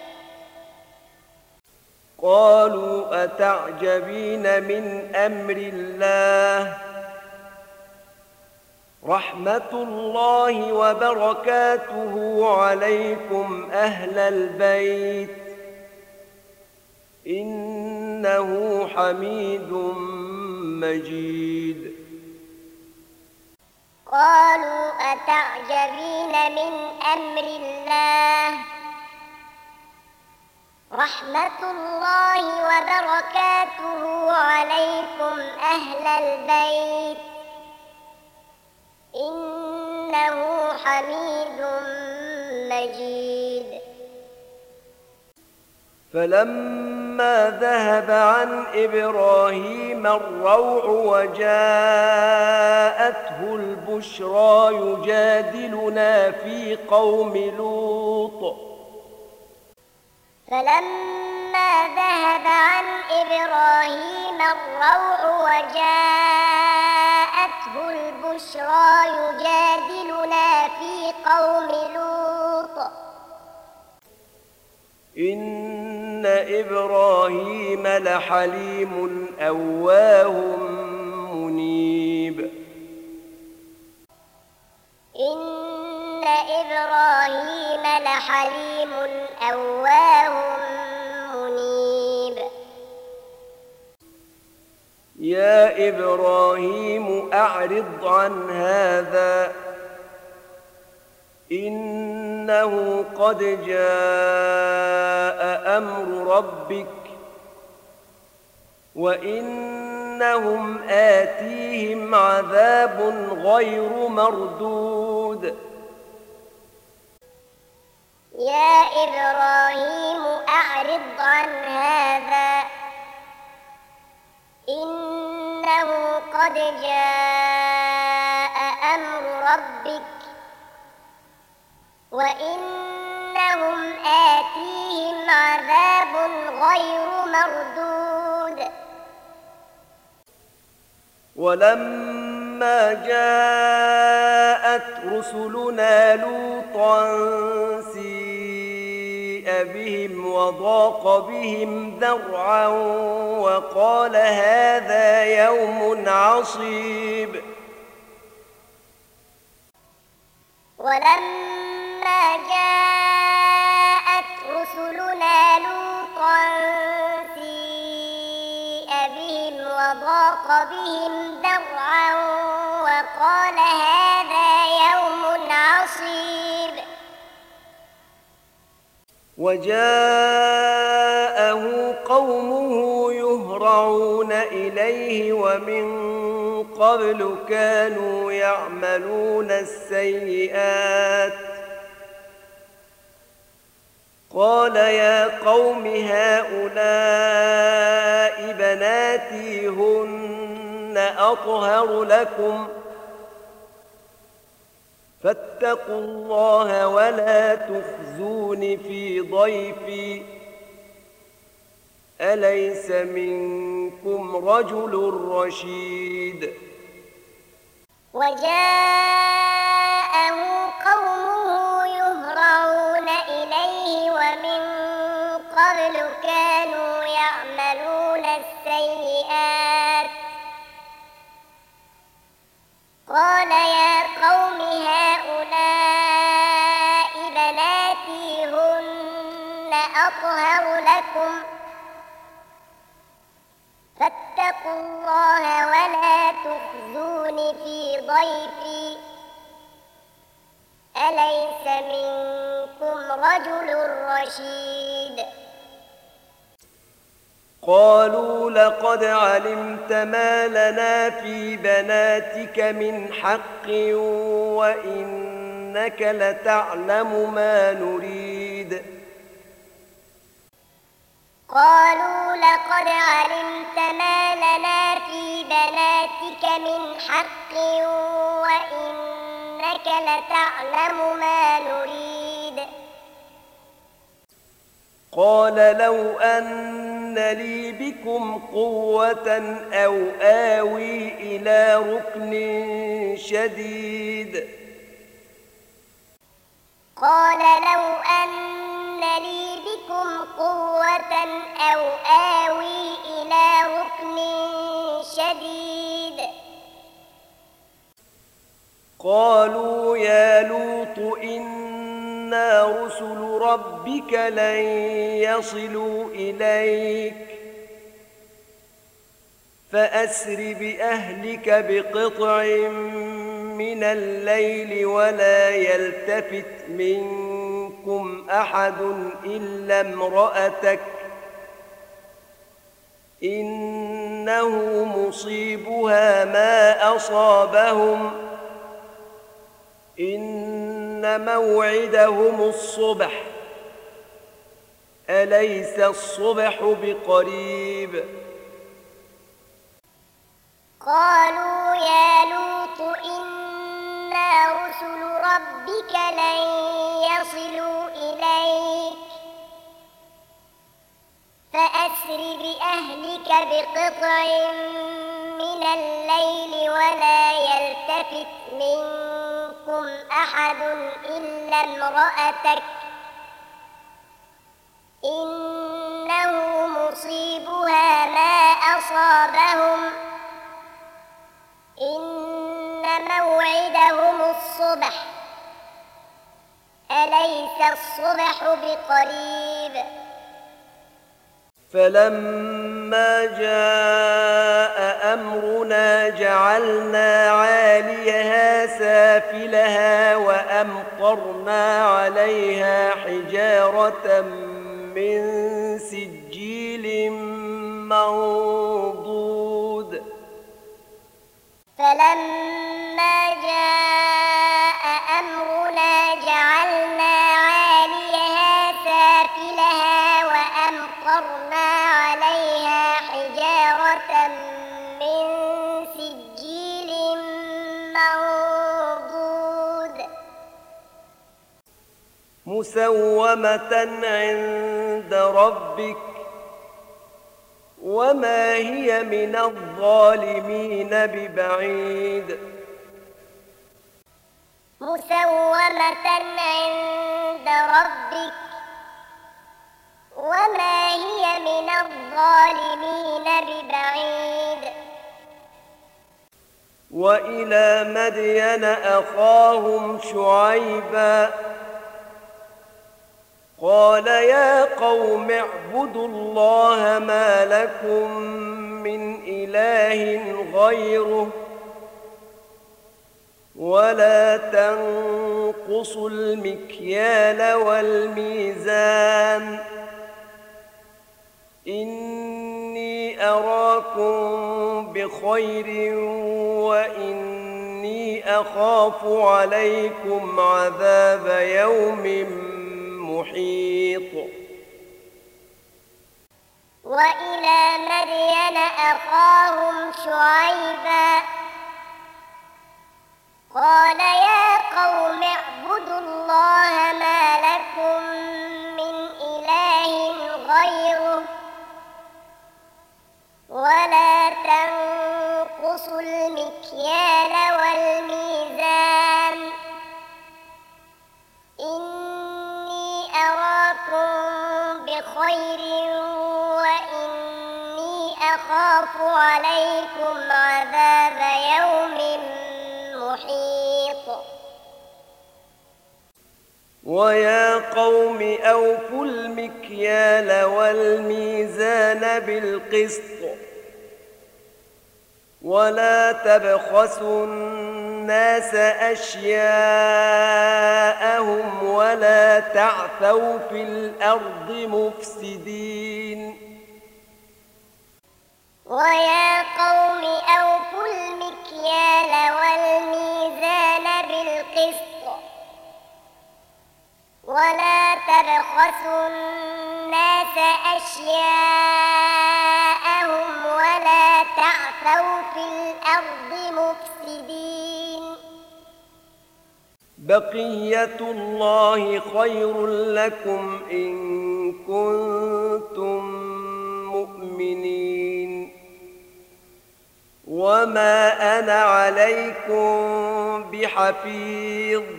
S1: قالوا أتعجبين من أمر الله رحمة الله وبركاته عليكم أهل البيت إنه حميد مجيد.
S2: قالوا أتعجبين من أمر الله رحمة الله وبركاته عليكم أهل البيت إنه حميد مجيد.
S1: فلما ذهب عن إبراهيم الروع وجاءته البشرى يجادلنا في قوم لوط
S2: فلما ذهب عن إبراهيم الروع وجاءته البشرى يجادلنا في قوم لوط
S1: إن إبراهيم لحليم أواه منيب.
S2: إن إبراهيم لحليم أواه منيب.
S1: يا إبراهيم أعرض عن هذا إنه قد جاء أمر ربك وإنهم آتيهم عذاب غير مردود.
S2: يا إبراهيم أعرض عن هذا إنه قد جاء أمر ربك وإنهم آتيهم عذاب غير مردود.
S1: ولما جاءت رسلنا لوطا سيء بهم وضاق بهم ذرعا وقال هذا يوم عصيب.
S2: ولما جاءت رسلنا لوطا سيء بهم وضاق بهم ذرعا وقال هذا يوم عصيب.
S1: وجاءه قومه يهرعون إليه ومن قبل كانوا يعملون السيئات قال يا قوم هؤلاء بناتي هن أطهر لكم فاتقوا الله ولا تخزون في ضيفي أليس منكم رجل رشيد.
S2: وجاءه قومه يهرعون إليه ومن قبل كانوا يعملون السيئات قال يا قوم هؤلاء بناتي هن أطهر لكم فاتقوا الله ولا تخزون في ضيفي أليس منكم رجل رشيد.
S1: قالوا لقد علمت ما لنا في بناتك من حق وإنك لتعلم ما نريد.
S2: قالوا لقد علمت ما لنا في بناتك بياناتك من حق وإنك لتعلم ما نريد.
S1: قال لو أن لي بكم قوة أو آوي إلى ركن شديد.
S2: قال لو أن لي بكم قوة أو آوي إلى ركن شديد.
S1: قالوا يا لوط إنا رسل ربك لن يصلوا إليك فأسر بأهلك بقطع من الليل ولا يلتفت منكم أحد إلا امرأتك إنه مصيبها ما أصابهم إن موعدهم الصبح أليس الصبح بقريب.
S2: قالوا يا لوط إنا رسل ربك لن يصلوا إليك فأسر بأهلك بقطع من الليل ولا يلتفت منكم أحد إلا امرأتك إنه مصيبها ما أصابهم إن موعدهم الصبح أليس الصبح بقريب.
S1: فلما جاء أمرنا جعلنا عاليها سافلها وأمطرنا عليها حجارة من سجيل منضود.
S2: فلما جاء أمرنا جعلنا عاليها سافلها وأمطرنا عليها حجارة من سجيل منضود
S1: مسومة عند ربك وما هي من الظالمين ببعيد.
S2: مسومة عند ربك وما هي من الظالمين ببعيد.
S1: وإلى مدين أخاهم شعيبا قال يا قوم اعبدوا الله ما لكم من إله غيره ولا تنقصوا المكيال والميزان إني أراكم بخير وإني أخاف عليكم عذاب يوم محيط.
S2: وإلى مدين أخاهم شعيبا قال يا قوم اعبدوا الله ما لكم من إله غيره ولا تنقصوا المكيال والميزان إني أراكم بخير وإني أخاف عليكم عذاب يوم محيط.
S1: ويا قوم أوفوا المكيال والميزان بالقسط ولا تبخسوا الناس أشياءهم ولا تعثوا في الأرض مفسدين.
S2: ويا قوم أوفوا المكيال والميزان بالقسط ولا تبخسوا الناس أشياءهم ولا تعثوا في المفسدين
S1: بقية الله خير لكم إن كنتم مؤمنين وما أنا عليكم بحفيظ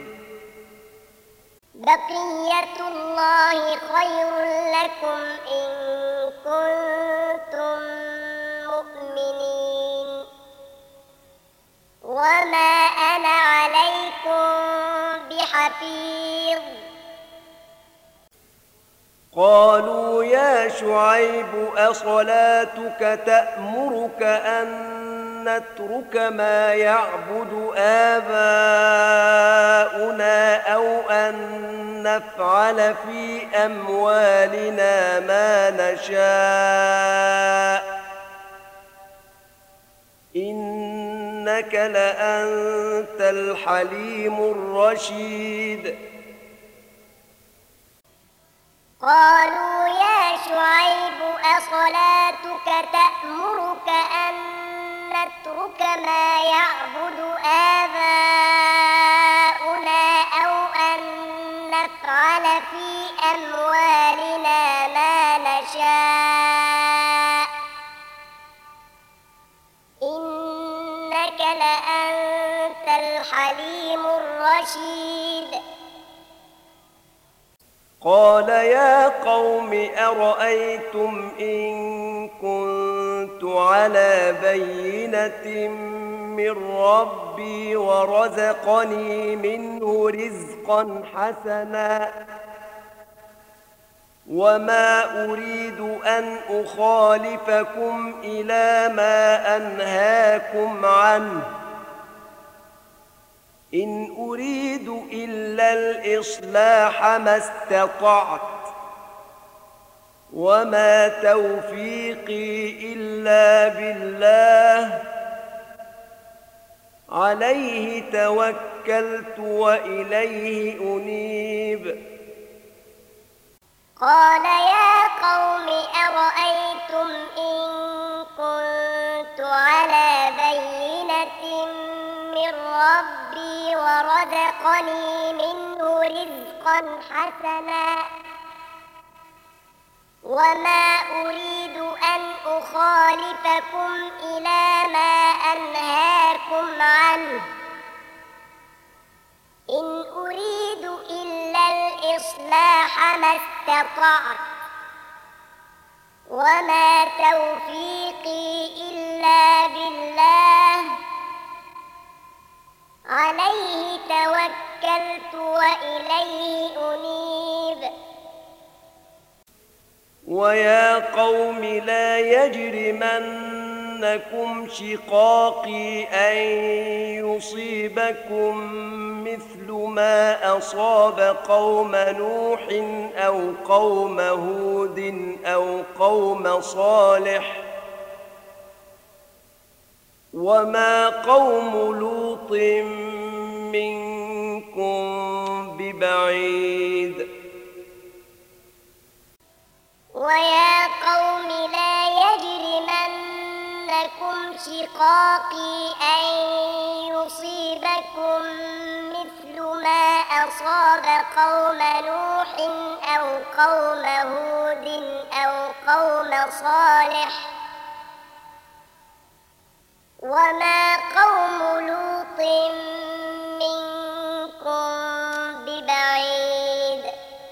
S2: بقية الله خير لكم إن كنتم مؤمنين وما أنا عليكم بحفيظ
S1: قالوا يا شعيب أصلاتك تأمرك أن نترك ما يعبد آباؤنا أو أن نفعل في أموالنا ما نشاء إنك لأنت الحليم الرشيد
S2: قالوا يا شعيب أصلاتك تأمرك أن نترك ما يعبد آباؤنا أو أن نفعل في أموالنا ما نشاء إنك لأنت الحليم الرشيد
S1: قال يا قوم أرأيتم إن كنت على بينة من ربي ورزقني منه رزقا حسنا وما أريد أن أخالفكم إلى ما أنهاكم عنه إن أريد إلا الإصلاح ما استطعت وما توفيقي إلا بالله عليه توكلت وإليه أنيب
S2: قال يا قوم أرأيتم إن كنت على بينة من ربي ورزقني منه رزقا حسنا وما أريد أن أخالفكم إلى ما أنهاكم عنه إن أريد إلا الإصلاح ما استطعت وما توفيقي إلا بالله عليه توكلت وإليه أنيب
S1: ويا قوم لا يجرمنكم شقاقي أن يصيبكم مثل ما أصاب قوم نوح أو قوم هود أو قوم صالح وما قوم لوط منكم ببعيد
S2: ويا قوم لا يجرمنكم شقاقي أن يصيبكم مثل ما أصاب قوم نوح أو قوم هود أو قوم صالح وما قوم لوط منكم ببعيد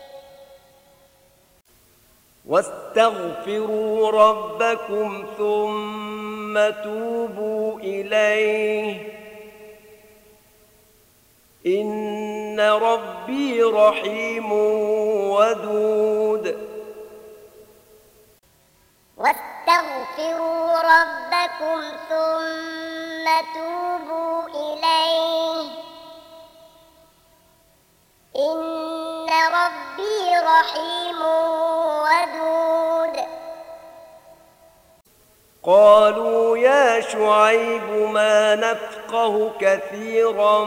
S1: واستغفروا ربكم ثم توبوا إليه إن ربي رحيم ودود
S2: واستغفروا ربكم ثم توبوا إليه إن ربي رحيم ودود
S1: قالوا يا شعيب ما نفقه كثيرا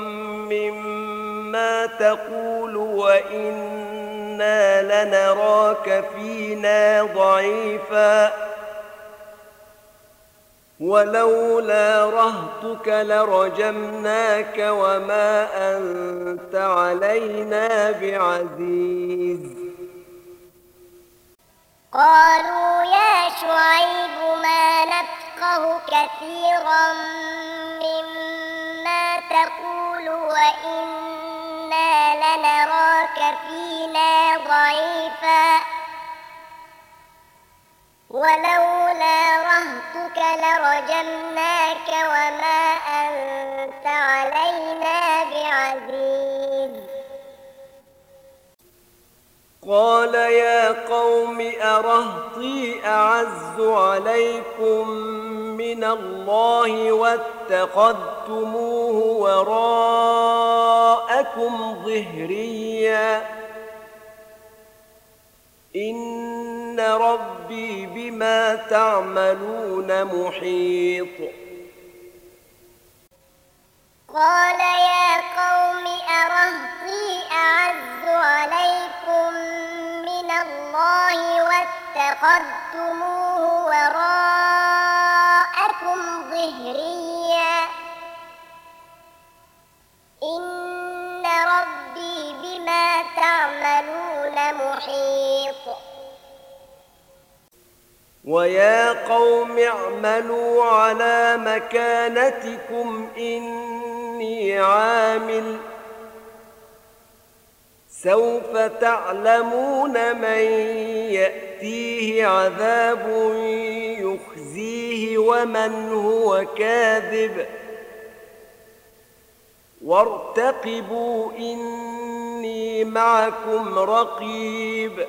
S1: مما تقول وإنا لنراك فينا ضعيفا ولولا رهطك لرجمناك وما أنت علينا بعزيز.
S2: قالوا يا شعيب ما نفقه كثيرا مما تقول وإنا لنراك فينا ضعيفا ولولا رهطك لرجمناك وما أنت علينا بعزيز.
S1: قال يا قوم أرهطي أعز عليكم من الله واتخذتموه وراءكم ظهريا إن ربي بما تعملون محيط.
S2: قال يا قوم أرهطي أعز عليكم من الله واتخذتموه وراءكم ظهريا إن ربي بما تعملون محيط.
S1: ويا قوم اعملوا على مكانتكم إني عامل سوف تعلمون من يأتيه عذاب يخزيه ومن هو كاذب وارتقبوا إني معكم رقيب.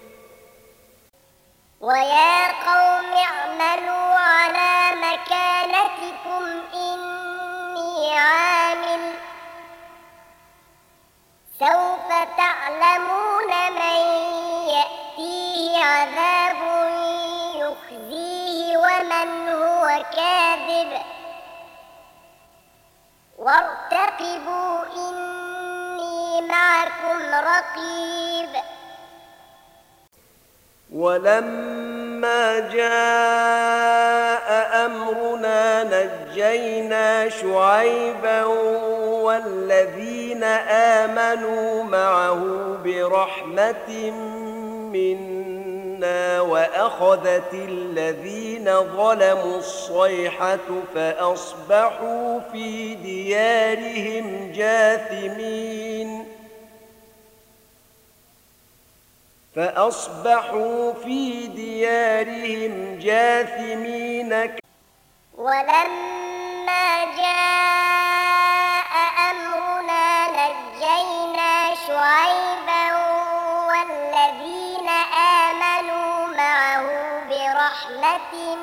S2: ويا قوم اعملوا على مكانتكم إني عامل سوف تعلمون من يأتيه عذاب يخزيه ومن هو كاذب وارتقبوا إني معكم رقيب.
S1: ولما جاء أمرنا نجينا شعيبا والذين آمنوا معه برحمة منا وأخذت الذين ظلموا الصيحة فأصبحوا في ديارهم جاثمين فأصبحوا في ديارهم جاثمين.
S2: ولما جاء أمرنا نجينا شعيبا والذين آمنوا معه برحمة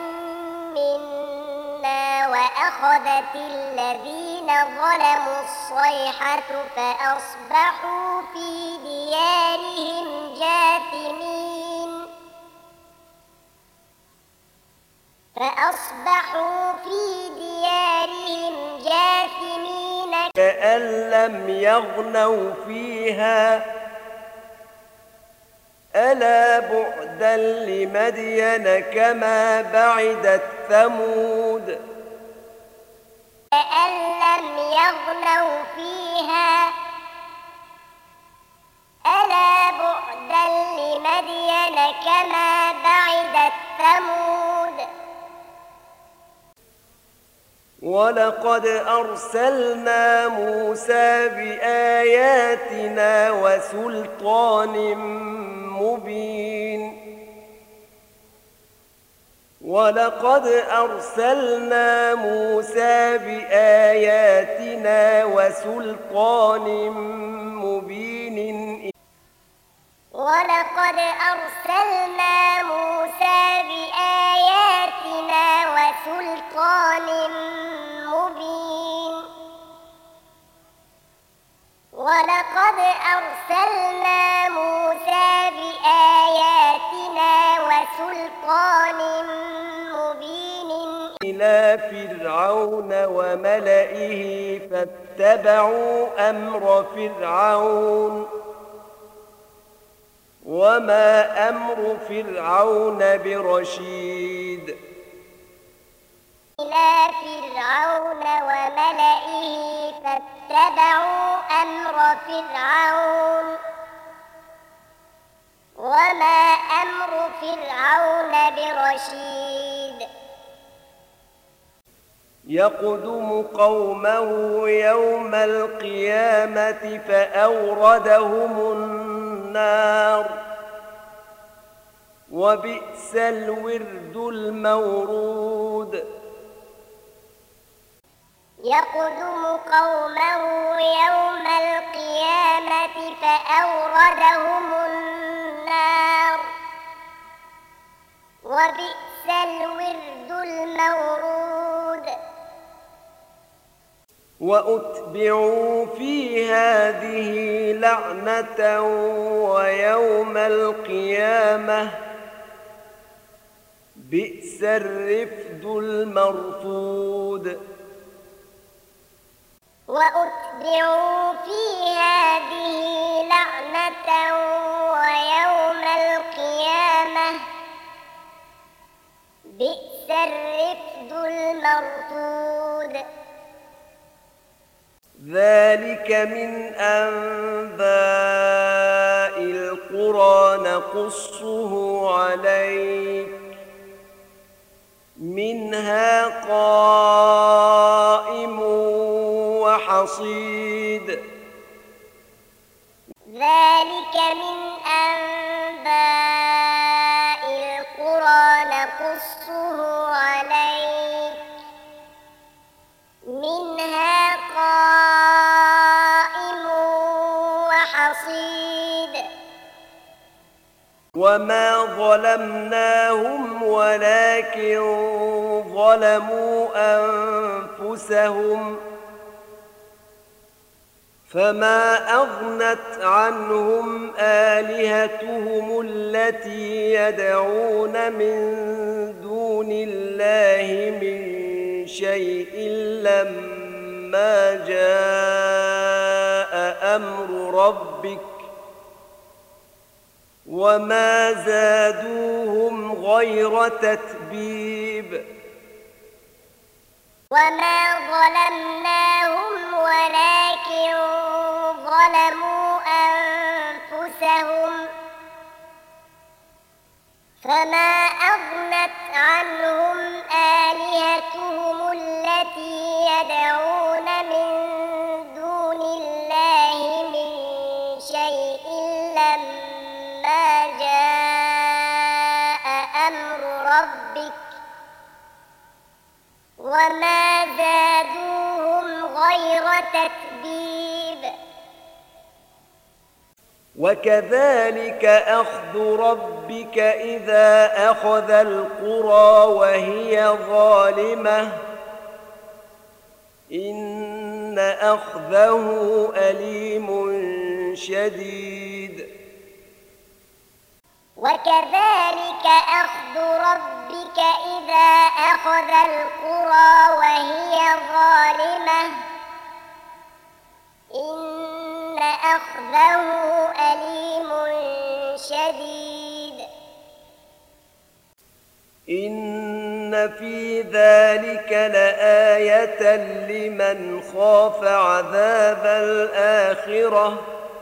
S2: منا وأخذت الذين ظلموا الصيحة فأصبحوا في ديارهم جاثمين فأصبحوا في ديارهم جاثمين
S1: كأن لم يغنوا فيها ألا بعدا لمدين كما بعدت ثمود.
S2: كأن لم يغنوا فيها ألا بعدا لمدين كما بعدت ثمود.
S1: ولقد أرسلنا موسى بآياتنا وسلطان مبين ولقد أرسلنا موسى بآياتنا وسلطان مبين
S2: ولقد أرسلنا موسى بآياتنا وسلطان مبين ولقد أرسلنا موسى بآياتنا وسلطان مبين
S1: إلى فرعون وملئه فاتبعوا أمر فرعون وما أمر فرعون برشيد.
S2: إلى فرعون وملئه فاتبعوا أمر فرعون وما أمر فرعون برشيد
S1: يقدم قومه يوم القيامة فأوردهم النار وبئس الورد المورود
S2: يقدم قومه يوم القيامة فأوردهم النار وبئس الورد المورود
S1: وأتبعوا في هذه لعنة ويوم القيامة بئس الرفد المرفود
S2: وأتبعوا في هذه لعنة ويوم القيامة بئس الرفد المرفود
S1: ذلك من أنباء القرى نقصه عليك منها قائم وحصيد
S2: ذلك من أنباء القرى نقصه عليك منها قائم وحصيد
S1: وما ظلمناهم ولكن ظلموا أنفسهم فما أغنت عنهم آلهتهم التي يدعون من دون الله من شيء لما جاء أمر ربك وما زادوهم غير تتبيب
S2: وما ظلمناهم ولكن ظلموا أنفسهم فما أغنت عنهم آلهتهم التي يدعون من دون الله من شيء لما جاء أمر ربك وما زادوهم غير تتبيب
S1: وكذلك أخذ ربك إذا أخذ القرى وهي ظالمة إن أخذه أليم شديد
S2: وكذلك أخذ ربك إذا أخذ القرى وهي ظالمة إن أخذه أليم شديد
S1: إن في ذلك لآية لمن خاف عذاب الآخرة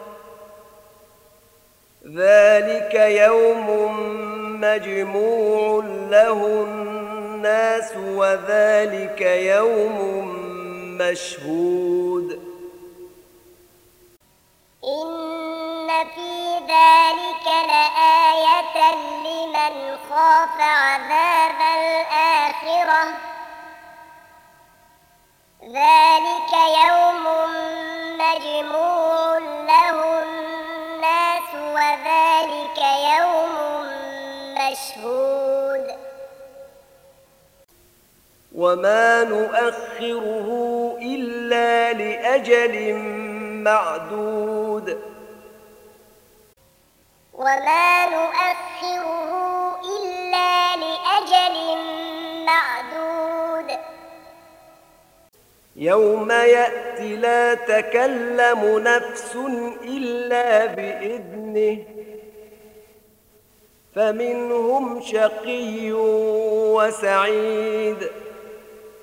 S1: ذلك يوم مجموع له الناس وذلك يوم مشهود
S2: إن في ذلك لآية لمن خاف عذاب الآخرة ذلك يوم مجموع له الناس وذلك يوم مشهود
S1: وما نؤخره إلا لأجل معدود
S2: وما نؤخره إلا لأجل معدود
S1: يوم يأتي لا تكلم نفس إلا بإذنه فمنهم شقي وسعيد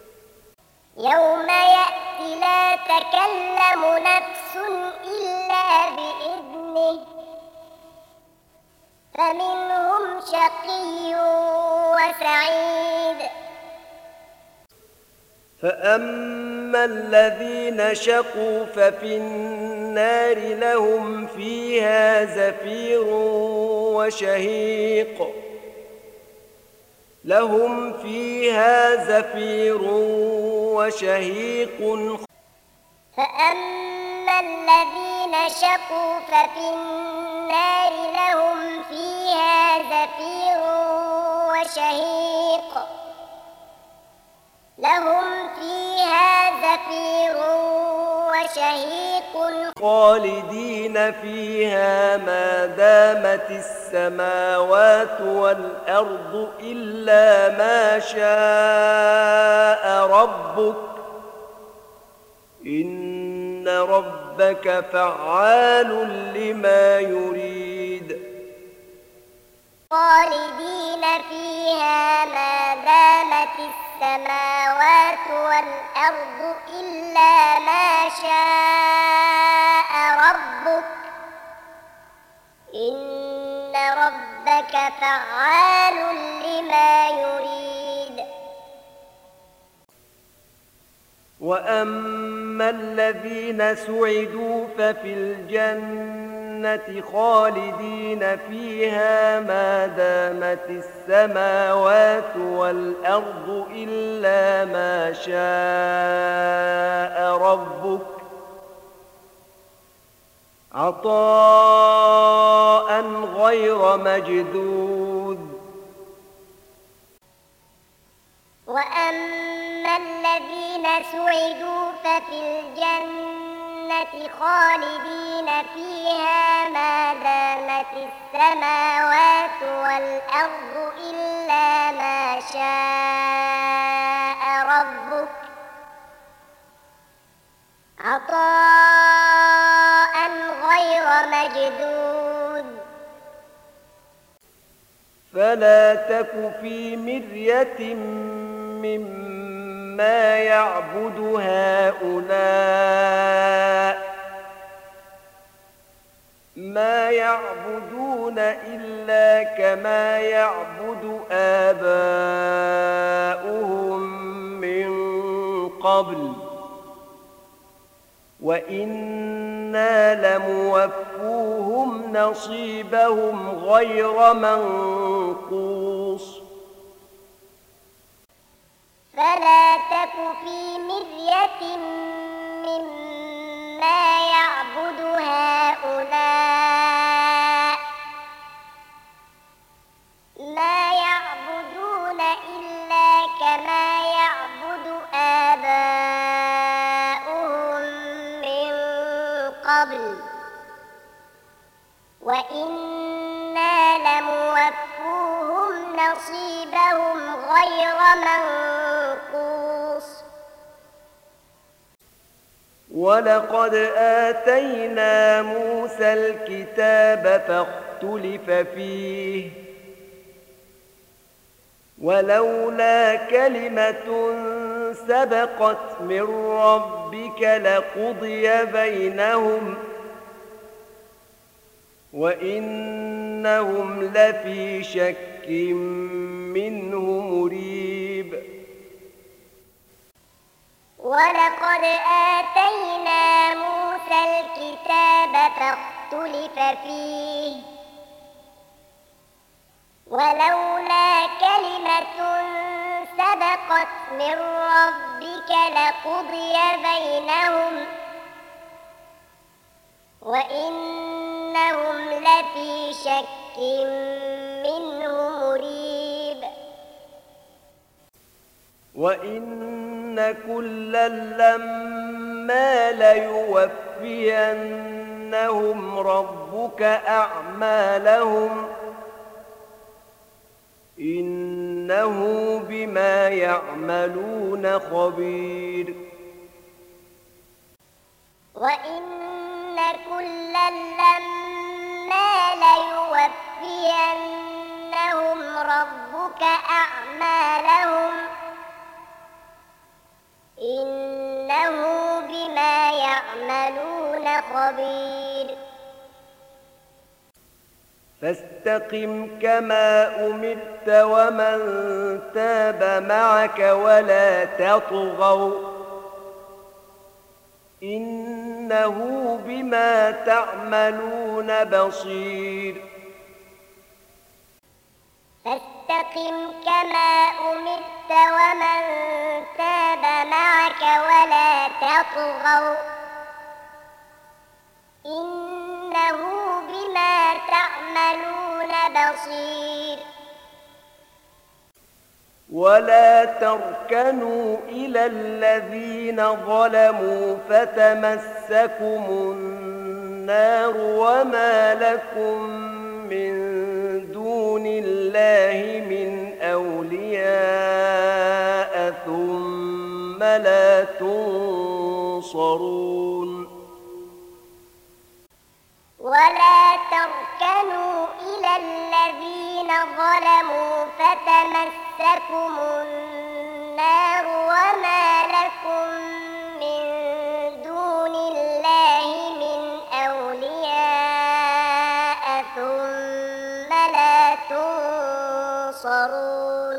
S2: يوم يأتي لا تكلم نفس إلا بإذنه فمنهم شقي وسعيد
S1: فأما الذين شقوا ففي النار لهم فيها زفير وشهيق لهم فيها زفير وشهيق
S2: فأما الذين شقوا ففي النار لهم فيها زفير وشهيق لهم فيها زفير وشهيق
S1: خالدين فيها ما دامت السماوات والأرض إلا ما شاء ربك إن ربك فعال لما يريد
S2: خالدين فيها ما دامت السماوات والأرض إلا ما شاء ربك إن ربك فعال لما يريد
S1: وأما الذين سعدوا ففي الجنة خالدين فيها ما دامت السماوات والأرض إلا ما شاء ربك عطاء غير مجدود
S2: وأما الذين سعدوا ففي الجنة خالدين فيها ما دامت السماوات والأرض إلا ما شاء ربك عطاء غير مجدود
S1: فلا تك في مرية مما يعبد هؤلاء ما يعبدون إلا كما يعبد آباؤهم من قبل وإنا لموفوهم نصيبهم غير منقوص
S2: فلا تك في مرية مما يعبد هؤلاء ما يعبدون إلا كما يعبد آباؤهم من قبل وإنا لموفوهم نصيبهم غير منقوص
S1: ولقد آتينا موسى الكتاب فاختلف فيه ولولا كلمة سبقت من ربك لقضي بينهم وإنهم لفي شك منه مريب
S2: ولقد آتينا موسى الكتاب فاختلف فيه ولولا كلمة سبقت من ربك لقضي بينهم وإنهم لفي شك منه مريب
S1: وإن كلا لما ليوفينهم ربك أعمالهم إنه بما يعملون خبير
S2: وإن كلا لما ليوفينهم ربك أعمالهم إن تعملون خبير.
S1: فاستقم كما أمرت ومن تاب معك ولا تطغوا إنه بما تعملون بصير.
S2: فاستقم كما أمرت ومن تاب معك ولا تطغوا إنه بما تعملون بصير.
S1: ولا تركنوا إلى الذين ظلموا فتمسكم النار وما لكم من دون الله من أولياء ثم لا تنصرون.
S2: ولا تركنوا إلى الذين ظلموا فتمسكم النار وما لكم من دون الله من أولياء ثم لا تنصرون.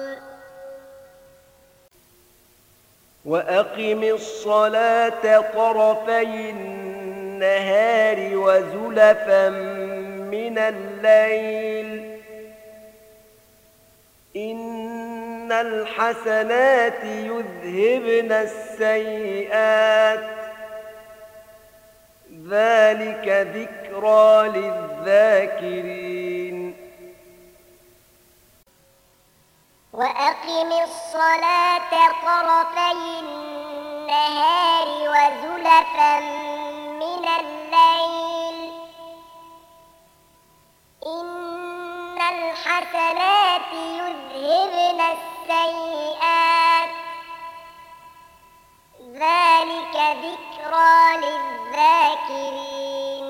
S1: وأقم الصلاة طرفي النهار وزلفا من الليل إن الحسنات يذهبن السيئات ذلك ذكرى للذاكرين.
S2: وأقم الصلاة طرفي النهار وزلفا من الليل إن الحسنات يذهبن السيئات ذلك ذكرى للذاكرين.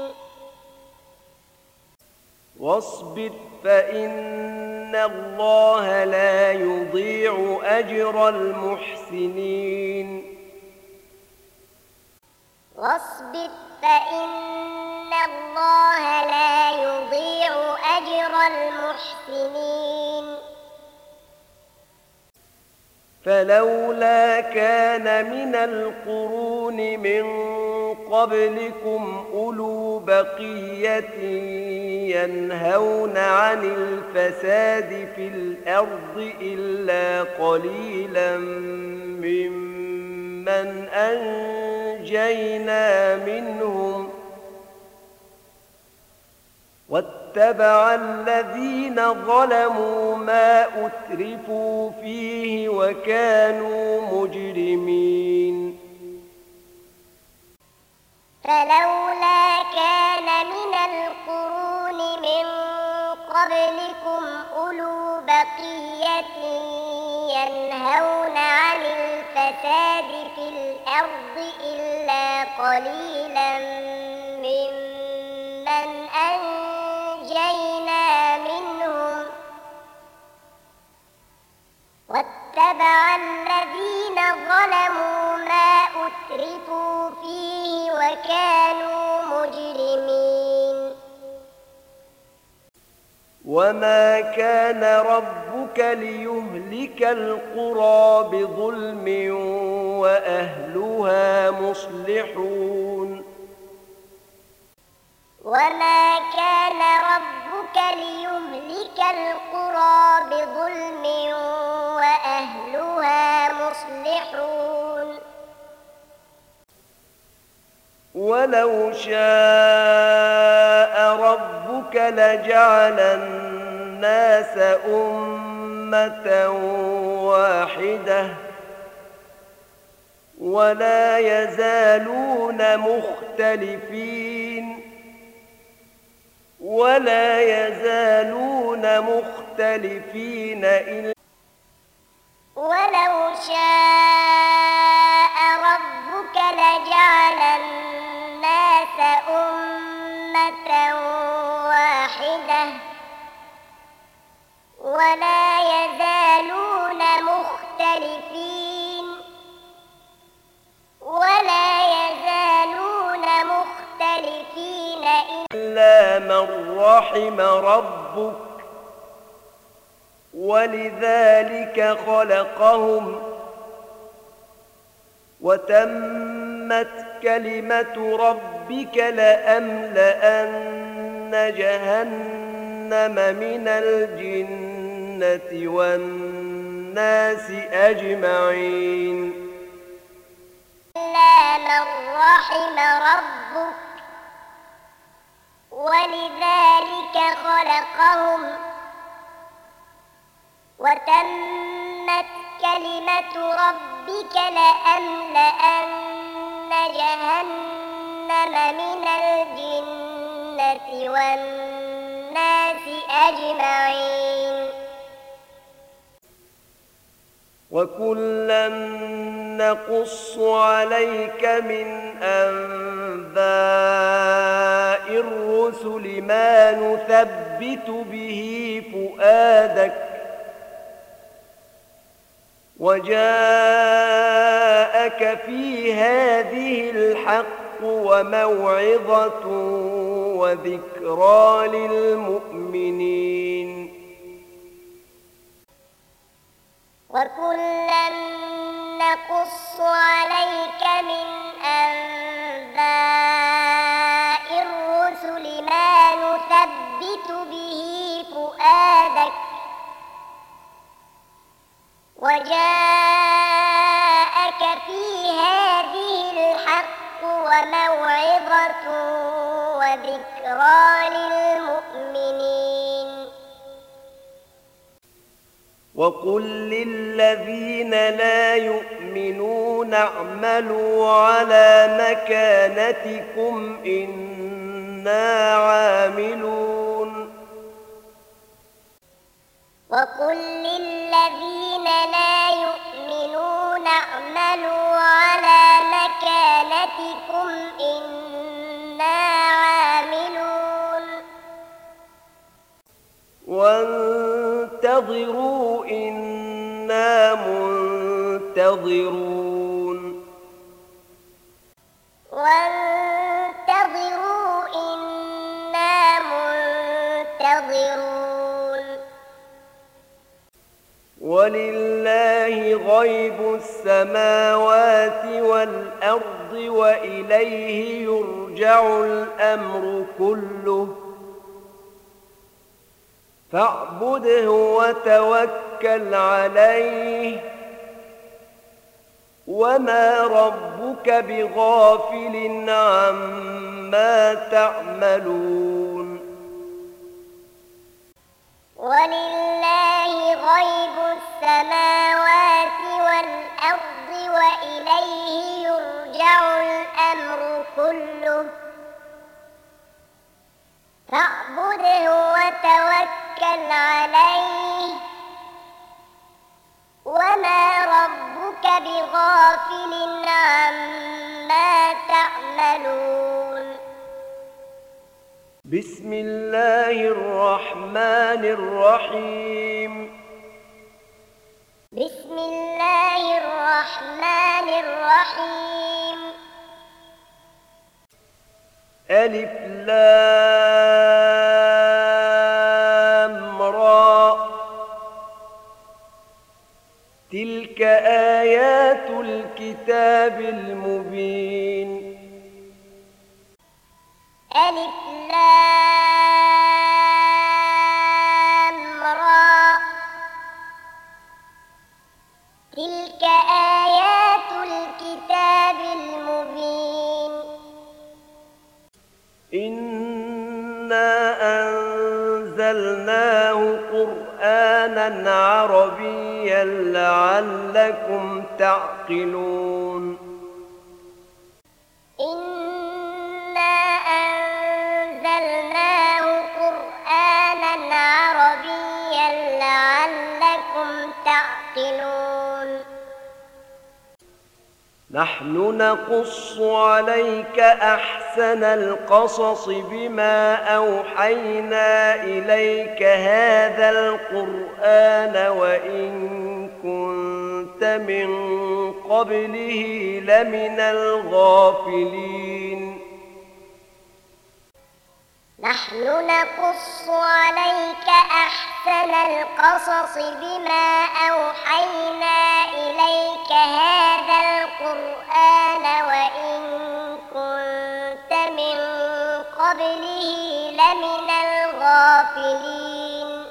S1: واصبر فإن الله لا يضيع أجر المحسنين.
S2: واصبر فإن الله لا يضيع أجر المحسنين.
S1: فلولا كان من القرون من قبلكم أولو بقية ينهون عن الفساد في الأرض إلا قليلا ممن أنجينا منهم واتبع الذين ظلموا ما أترفوا فيه وكانوا مجرمين.
S2: فلولا كان من القرون من قبلكم أولو بقية ينهون عن الفساد في الأرض إلا قليلا ممن أنجينا منهم واتبع الذين ظلموا ما أترفوا فيه وكانوا مجرمين.
S1: وما كان ربك ليهلك القرى بظلم وأهلها مصلحون.
S2: وما كان ربك ليهلك القرى بظلم وأهلها مصلحون.
S1: ولو شاء ربك لجعل الناس أمة واحدة ولا يزالون مختلفين ولا يزالون مختلفين إلا
S2: ولو شاء ربك لجعل الناس أمة واحدة ولا يزالون مختلفين ولا يزالون
S1: رحم ربك ولذلك خلقهم وتمت كلمة ربك لأملأن جهنم من الجنة والناس أجمعين
S2: إلا من رحم ربك ولذلك خلقهم وتمت كلمة ربك لأملأن جهنم من الجنة والناس أجمعين
S1: وكلا نقص عليك من أنباء الرسل ما نثبت به فؤادك وجاءك في هذه الحق وموعظة وذكرى للمؤمنين
S2: وكلا نقص عليك من أنباء الرسل ما نثبت به فؤادك وجاءك في هذه الحق وموعظة وذكرى للمؤمنين
S1: وقل للذين لا يؤمنون اعملوا على مكانتكم إنا عاملون
S2: وقل للذين لا يؤمنون اعملوا على مكانتكم إنا عاملون
S1: وانتظروا إنا منتظرون
S2: وانتظروا إنا منتظرون
S1: ولله غيب السماوات والأرض وإليه يرجع الأمر كله فاعبده وتوكل عليه وما ربك بغافل عما تعملون
S2: ولله غيب السماوات والأرض وإليه يرجع الأمر كله فاعبده وتوكل عليه وما ربك بغافل عما تعملون
S1: بسم الله الرحمن الرحيم
S2: بسم الله الرحمن الرحيم
S1: ألف لام را تلك آيات الكتاب المبين
S2: ألف لام را تلك آيات الكتاب المبين
S1: إنا أنزلناه قرآنا عربيا لعلكم تعقلون
S2: إنا أنزلناه قرآنا عربيا لعلكم تعقلون
S1: نحن نقص عليك أحسن القصص بما أوحينا إليك هذا القرآن وإن كنت من قبله لمن الغافلين
S2: نحن نقص عليك أحسن القصص بما أوحينا إليك هذا القرآن وإن كنت من قبله لمن الغافلين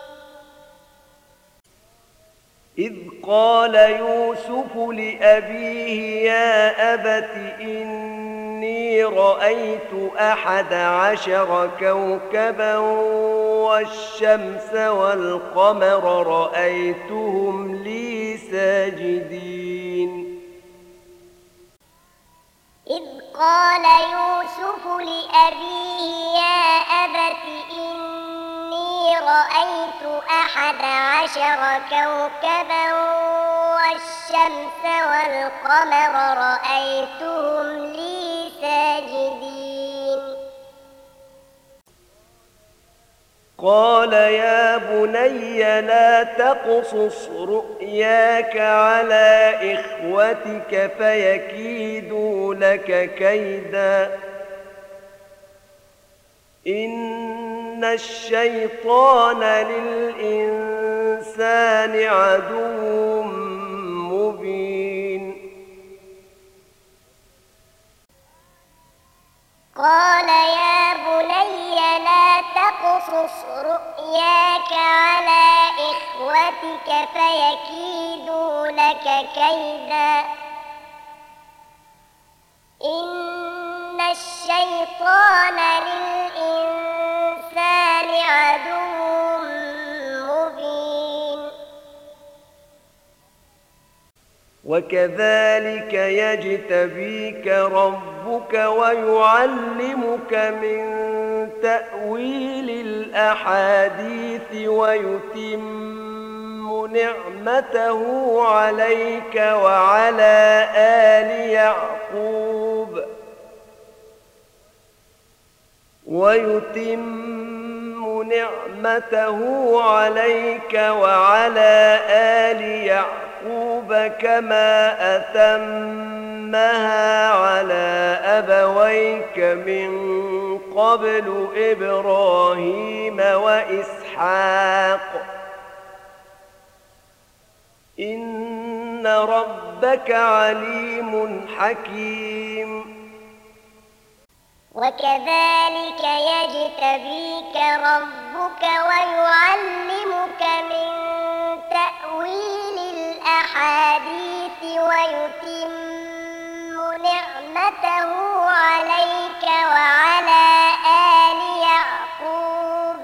S1: إذ قال يوسف لأبيه يا أبت إني رأيت أحد عشر كوكبا والشمس والقمر رأيتهم لي ساجدين
S2: إذ قال يوسف لأبيه يا أبت إني رأيت أحد عشر كوكبا والشمس والقمر رأيتهم لي ساجدين
S1: قال يا بني لا تقصص رؤياك على إخوتك فيكيدوا لك كيدا إن الشيطان للإنسان عدو مبين
S2: قال يا بني لا تقصص رؤياك على إخوتك فيكيدوا لك كيدا إن الشيطان للإنسان عدو مبين
S1: وكذلك يجتبيك ربك ويعلمك من تأويل الأحاديث ويتم نعمته عليك وعلى آل يعقوب ويتم نعمته عليك وعلى آل يعقوب كما أتمها على أبويك من قبل إبراهيم وإسحاق إن ربك عليم حكيم
S2: وكذلك يجتبيك ربك ويعلمك من تأويل الأحاديث ويتم نعمته عليك وعلى آل يعقوب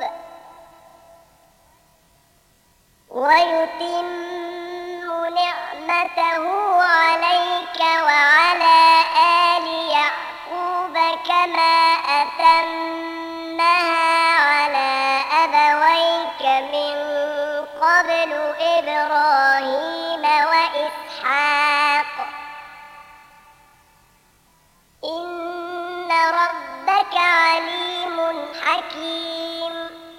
S2: ويتم نعمته عليك وعلى آل يعقوب كما أتمها على أبويك من قبل إبراهيم وإسحاق إن ربك عليم حكيم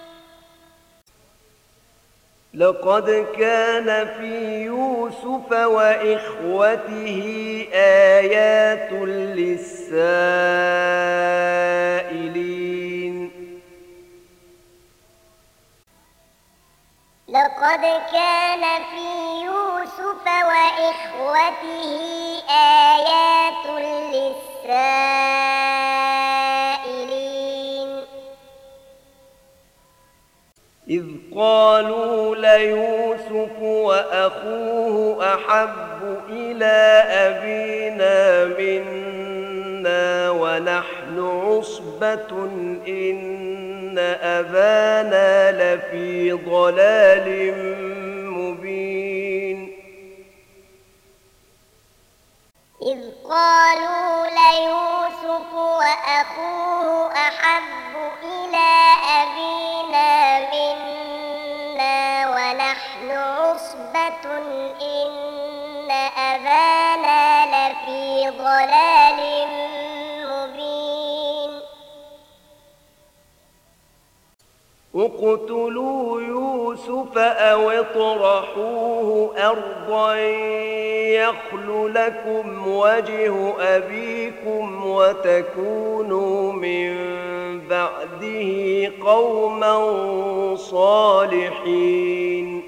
S1: لقد كان في يوسف وإخوته آيات للسائلين
S2: لقد كان في يوسف وإخوته آيات للسائلين
S1: إذ قالوا ليوسف وأخوه أحب إلى أبينا منا ونحن عصبة إن أبانا لفي ضلال مبين
S2: إذ قالوا ليوسف وأخوه أحب إلى أبينا منا ونحن عصبة إن أبانا لفي ضلال مبين
S1: اقتلوا يوسف أو اطرحوه أرضا يخل لكم وجه أبيكم وتكونوا من بعده قوما صالحين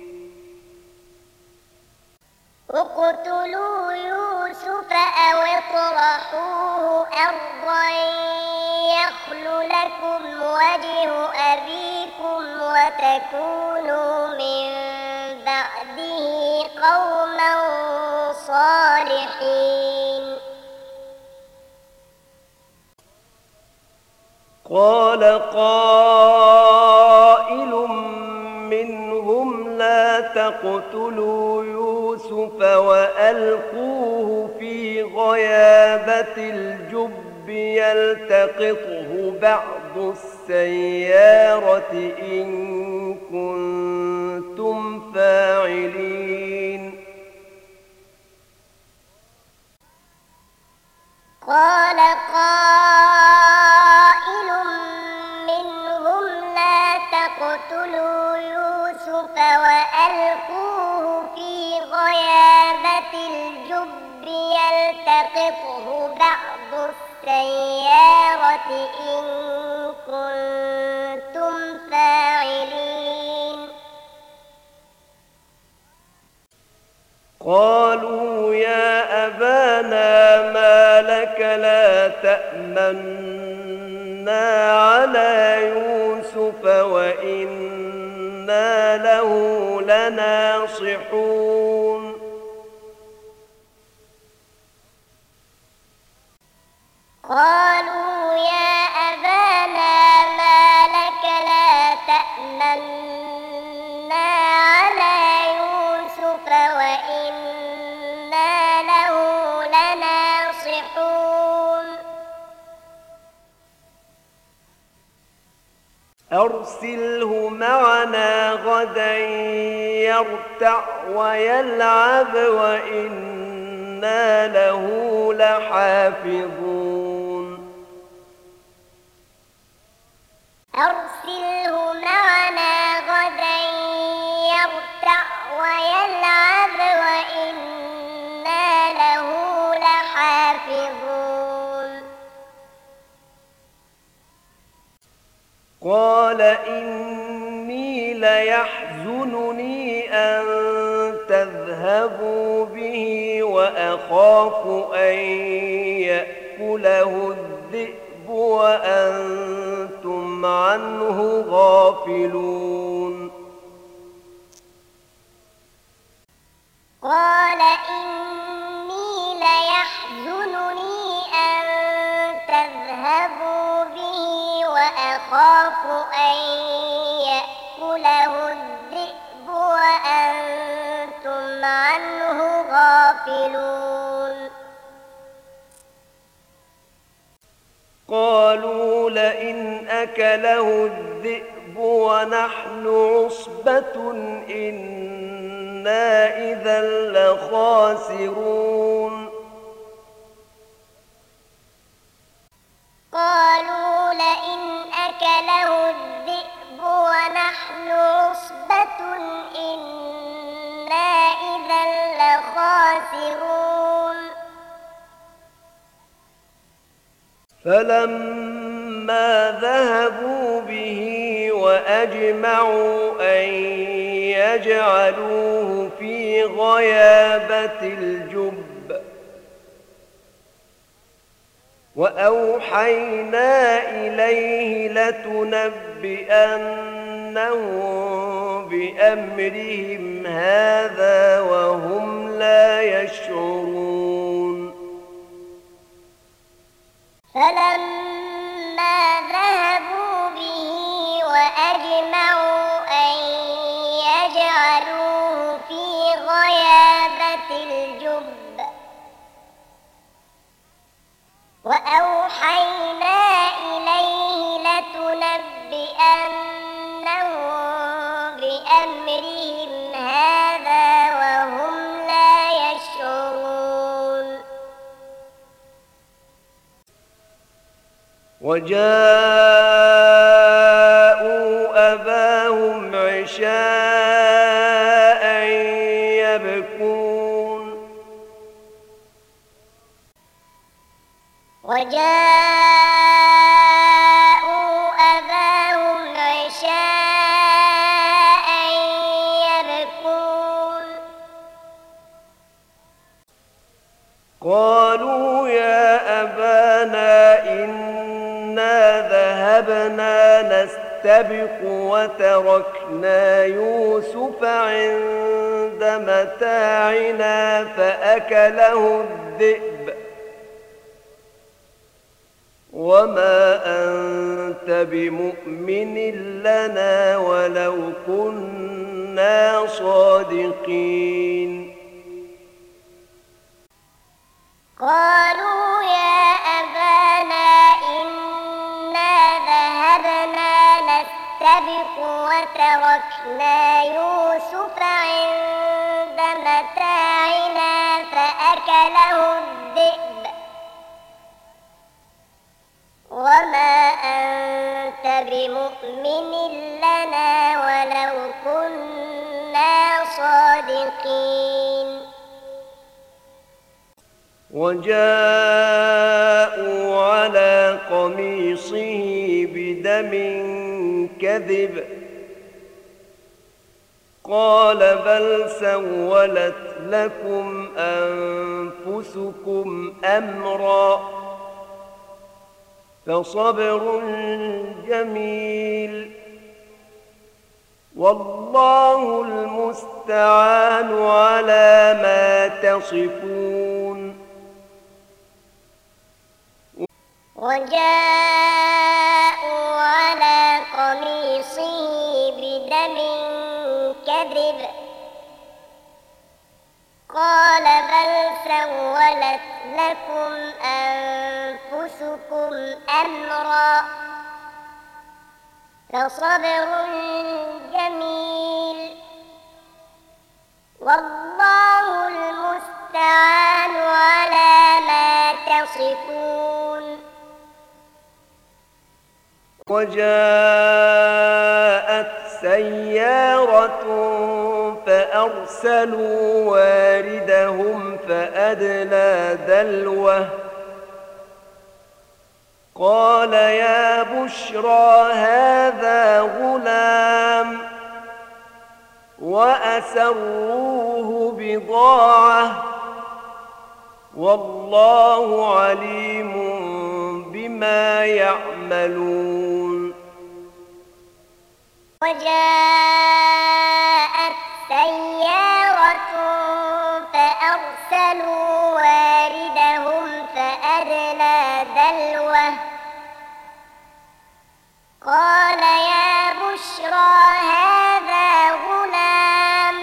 S2: اقتلوا يوسف أو اطرحوه أرضا يخل لكم وجه أبيكم وتكونوا من بعده قوما صالحين
S1: قال قائل منهم لا تقتلوا يوسف وألقوه في غيابة الجب يلتقطه بعض السيارة إن كنتم فاعلين
S2: قال قائل منهم لا تقتلوا يوسف وألقوه في غيابة الجب يلتقطه بعض السيارة إن كنتم فاعلين
S1: قالوا يا أبانا ما لك لا تأمنا على يوسف وإنا له لناصحون
S2: قالوا يا أبانا ما لك لا تأمنا على يوسف وإنا له لناصحون
S1: أرسله معنا غدا يرتع ويلعب وإنا له لحافظون
S2: أرسله معنا غدا يرتع ويلعب وإنا له لحافظون
S1: قال إني ليحزنني أن تذهبوا به وأخاف أن يأكله الذئب وأنتم عنه غافلون
S2: قال إني ليحزنني أن تذهبوا به وأخاف أن يأكله الذئب وأنتم عنه غافلون
S1: قالوا لئن أكله الذئب ونحن عصبة إنا إذا لخاسرون
S2: قالوا لئن أكله الذئب ونحن عصبة إنا إذا لخاسرون
S1: فلما ذهبوا به وأجمعوا أن يجعلوه في غيابة الجب وأوحينا إليه لتنبئنهم بأمرهم هذا وهم لا يشعرون
S2: فلما ذهبوا به وأجمعوا أن يجعلوه في غيابة الجب وأوحينا إليه لتنبئنهم بأمرهم هذا وهم لا يشعرون
S1: وجاءوا ذهبنا نستبق وتركنا يوسف عند متاعنا فأكله الذئب وما أنت بمؤمن لنا ولو كنا صادقين
S2: قالوا يا أبانا إنا ذهبنا نستبق وتركنا يوسف عند متاعنا فأكله الذئب وما أنت بمؤمن لنا ولو كنا صادقين
S1: وجاءوا على قميصه بدم كذب قال بل سولت لكم أنفسكم أمرا فصبر جميل والله المستعان على ما تصفون
S2: وجاءوا على قميصه بدم كذب قال بل سولت لكم أنفسكم أمرا فصبر جميل والله المستعان على ما تصفون
S1: وجاءت سيارة فأرسلوا واردهم فأدلى دلوه قال يا بشرى هذا غلام وأسروه بضاعة والله عليم بما يعملون
S2: وجاءت سيارة فأرسلوا واردهم فأدلى دلوه قال يا بشرى هذا غلام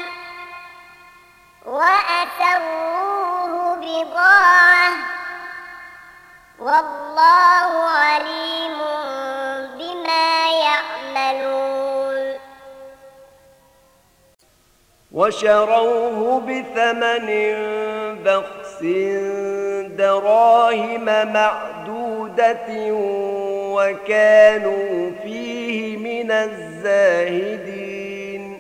S2: وأسروه بضاعة والله عليم بما يعملون
S1: وشروه بثمن بخس دراهم معدودة وكانوا فيه من الزاهدين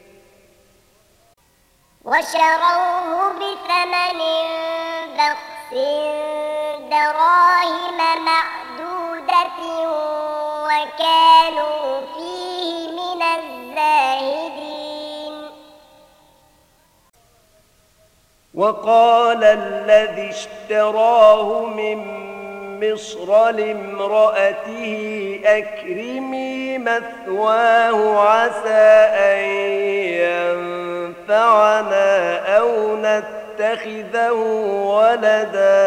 S2: وشروه بثمن بخس دراهم معدودة وكانوا فيه من الزاهدين
S1: وقال الذي اشتراه من مصر لامرأته أكرمي مثواه عسى أن ينفعنا أو نتخذه ولدا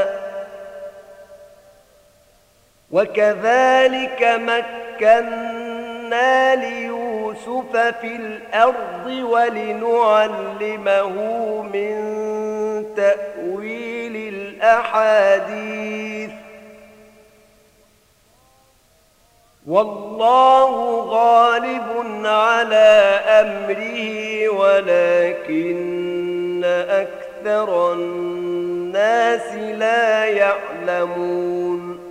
S1: وكذلك مكنا ليوسف في الأرض ولنعلمه من تأويل الأحاديث والله غالب على أمره ولكن أكثر الناس لا يعلمون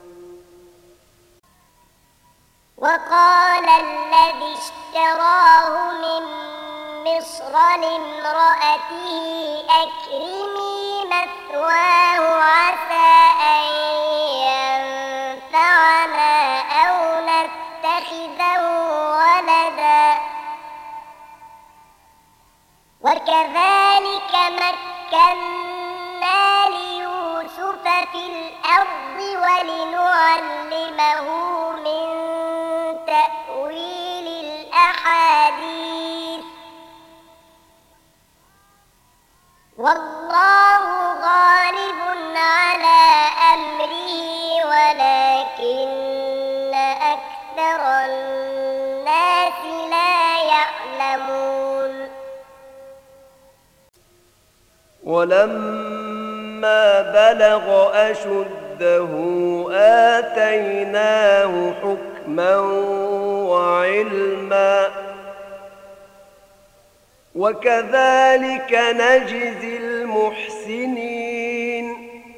S2: وقال الذي اشتراه من مصر لامرأته أكرمي مثواه عسى أن ينفعنا أو نتخذه ولدا وكذلك مكنا ليوسف في الأرض ولنعلمه أكثر الناس لا يعلمون
S1: ولما بلغ أشده آتيناه حكما وعلما وكذلك نجزي المحسنين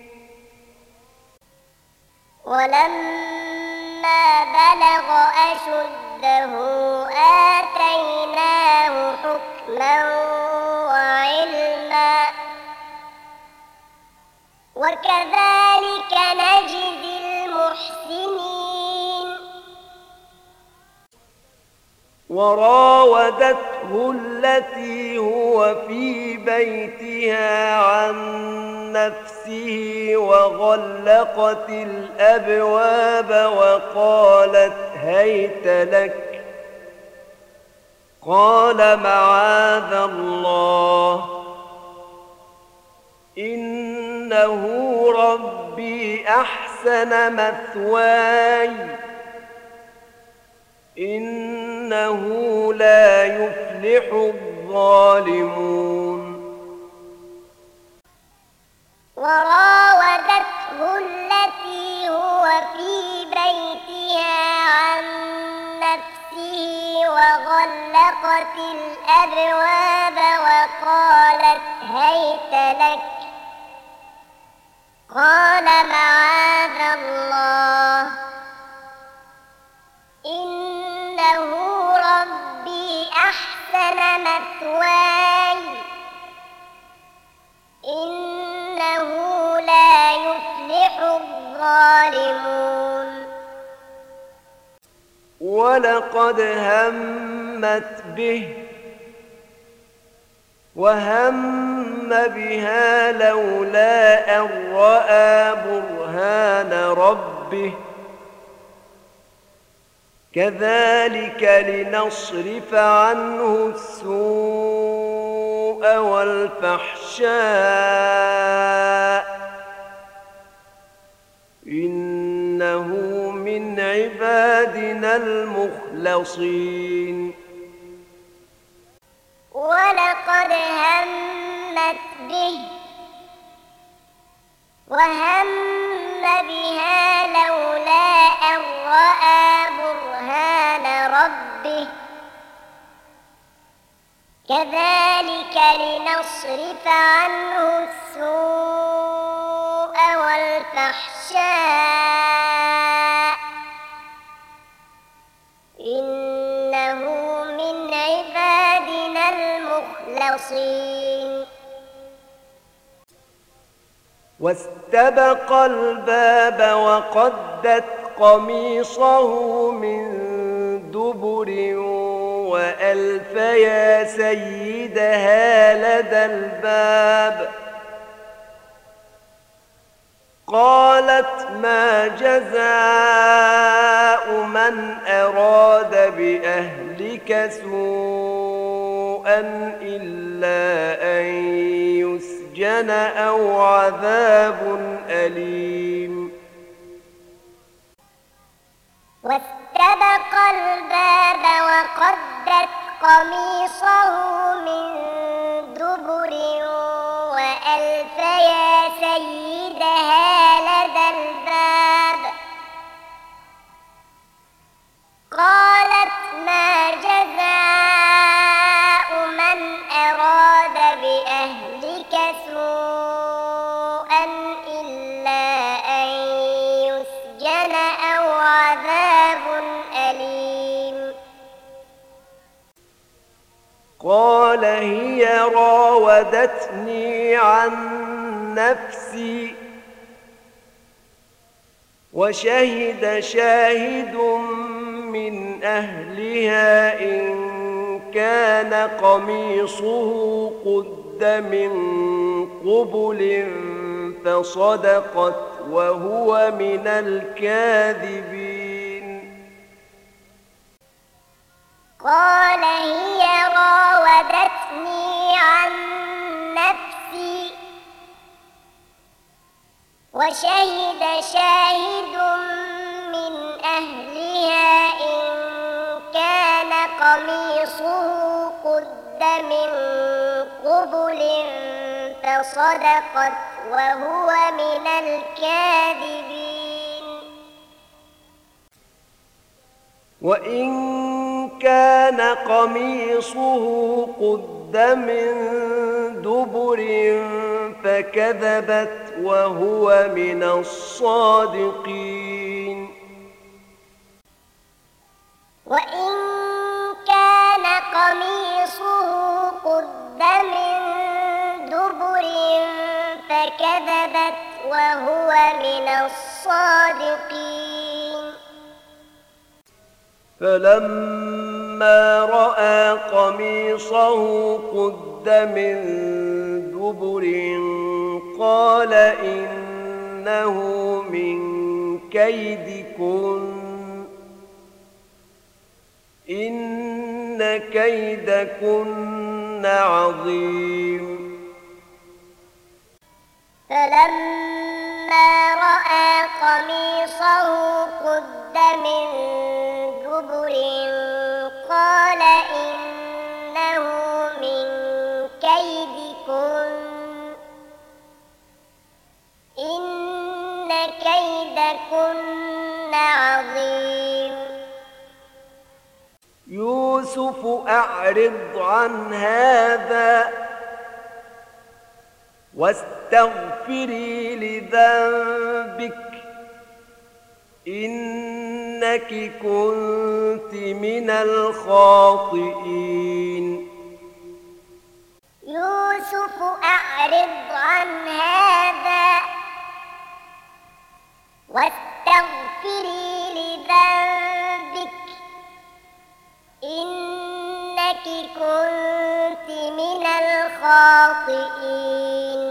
S2: ولما بلغ أشده آتيناه حكما وعلما وكذلك نجزي المحسنين
S1: وراودته التي هو في بيتها عن نفسه وغلقت الأبواب وقالت هيت لك قال معاذ الله إنه ربي أحسن مثواي إنه لا يفلح الظالمون
S2: وراودته التي هو في بيتها عن نفسه وغلقت الأبواب وقالت هيت لك قال معاذ الله إنه ربي أحسن مثواي إنه لا يفلح الظالمون
S1: ولقد همت به وهم بها لولا أن رأى برهان ربه كذلك لنصرف عنه السوء والفحشاء إنه من عبادنا المخلصين
S2: ولقد همت به وهم بها لولا أن رأى برهان ربه كذلك لنصرف عنه السوء والفحشاء إنه من عبادنا المخلصين
S1: واستبق الباب وقدت قميصه من دبر وألف يا سيدها لدى الباب قالت ما جزاء من أراد بأهلك سوءا إلا أن يسجن أو عذاب أليم
S2: واستبق الباب وقدت قميصه من دبر وألف يا سيدها لدى الباب قالت ما جزاء من أراد بأهلك سوءا إلا أن يسجن أو عذاب أليم
S1: قال هي راودتني عن نفسي وشهد شاهد من أهلها إن كان قميصه قد من قبل فصدقت وهو من الكاذبين
S2: قال هي راودتني عن نفسي وشهد شاهد من أهلها إن قميصه قد من قبل فصدقت وهو من الكاذبين
S1: وإن كان قميصه قد من دبر فكذبت وهو من الصادقين
S2: وإن كان قميصه قد من دبر فكذبت وهو من الصادقين
S1: فلما رأى قميصه قد من دبر قال إنه من كيدكن إن كيدكن عظيم
S2: فلما رأى قميصه قد من دبر قال إنه من كيدكن إن كيدكن عظيم
S1: يوسف أعرض عن هذا واستغفري لذنبك إنك كنت من الخاطئين
S2: يوسف أعرض عن هذا واستغفري لذنبك إنك كنت من الخاطئين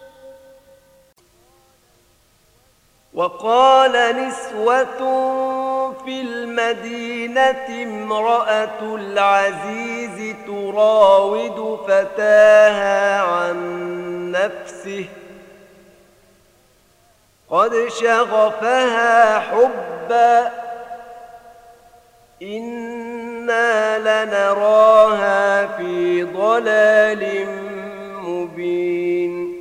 S1: وقال نسوة في المدينة امرأة العزيز تراود فتاها عن نفسه قد شغفها حبا إنا لنراها في ضلال مبين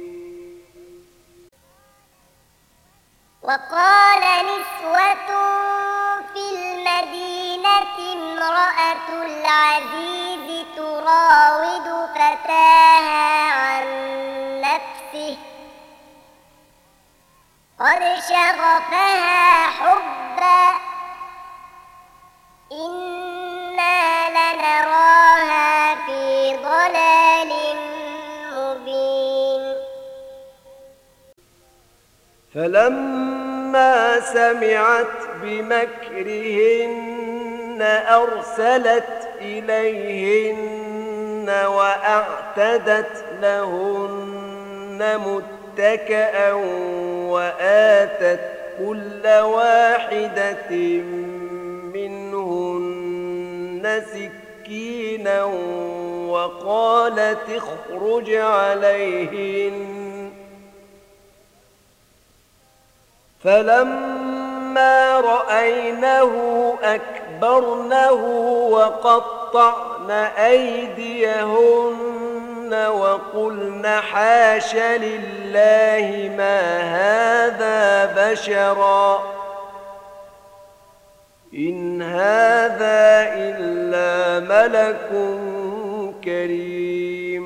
S2: وقال نسوة في المدينة امرأة العزيز تراود فتاها عن نفسه قد شغفها حبا إنا لنراها في ضلال مبين
S1: فلما سمعت بمكرهن أرسلت إليهن وأعتدت لهن متكئا وآتت كل واحدة منهن سكينا وقالت اخرج عليهن فلما رأينه أكبرنه وقطعن أيديهن وقلن حاش لله ما هذا بشرا إن هذا إلا ملك كريم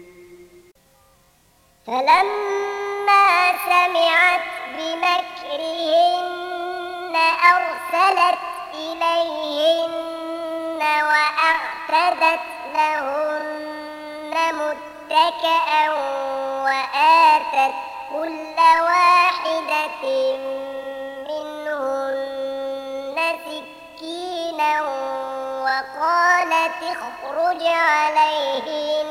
S2: فلما سمعت بمكرهن أرسلت إليهن وأعتدت لهن متكئا وآتت كل واحدة منهن سكينا وقالت اخرج عليهن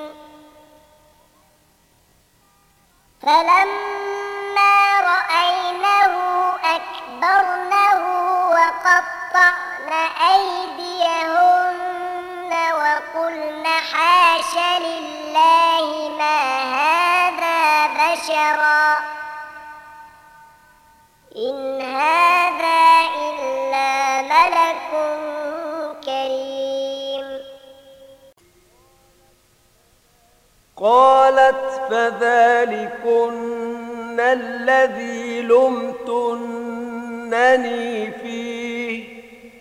S2: فلما رأينه أكبرنه وقطعن أيديهن وقلن حاش لله ما هذا بشرا إن هذا إلا ملك كريم
S1: قالت فذلكن الذي لمتنني فيه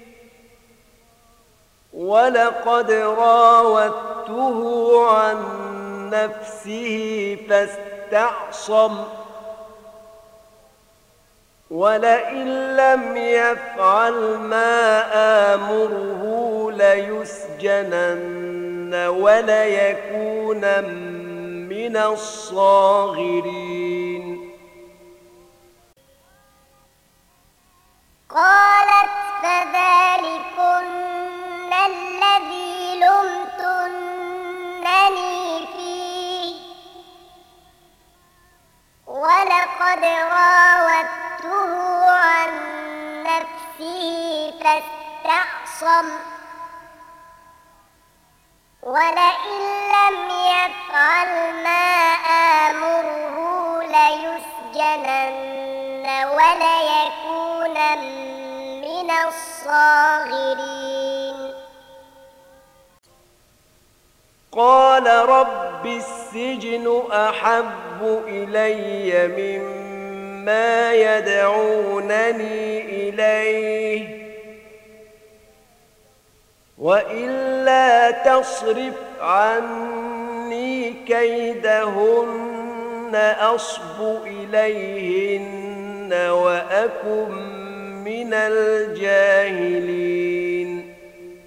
S1: ولقد راودته عن نفسه فاستعصم ولئن لم يفعل ما آمره ليسجنن وليكون من الصاغرين
S2: قالت فذلكن الذي لمتنني فيه ولقد راودته عن نفسه فاستعصم ولئن لم يفعل ما آمره ليسجنن وليكون من الصاغرين
S1: قال رب السجن أحب إلي مما يدعونني إليه وإلا تصرف عني كيدهن أصب إليهن وأكن من الجاهلين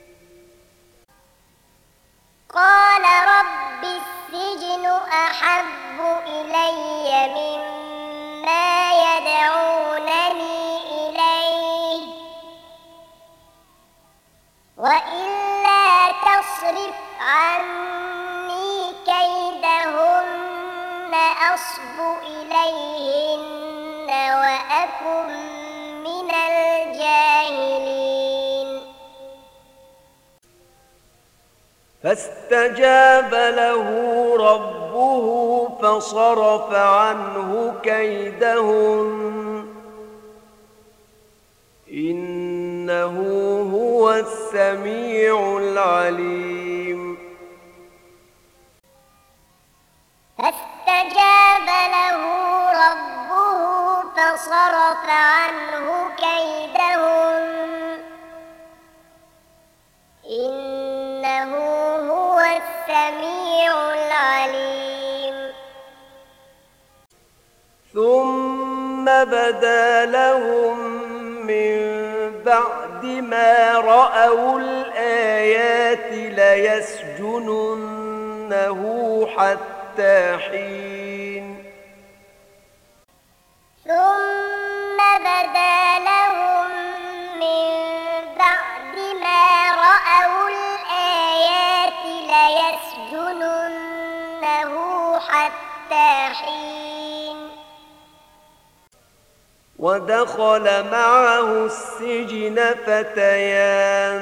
S2: قال رب السجن أحب إلي مما يدعونني إليه وإلا تصرف عني كيدهن أصب إليهن وأكن من الجاهلين
S1: فاستجاب له ربه فصرف عنه كيدهن إنه هو السميع العليم
S2: فاستجاب له ربه فصرف عنه كيدهن إنه هو السميع العليم
S1: ثم بدا لهم من بعد ما رأوا الآيات ليسجننه حتى حين
S2: ثم بدا لهم من بعد ما رأوا الآيات ليسجننه حتى حين
S1: ودخل معه السجن فتيان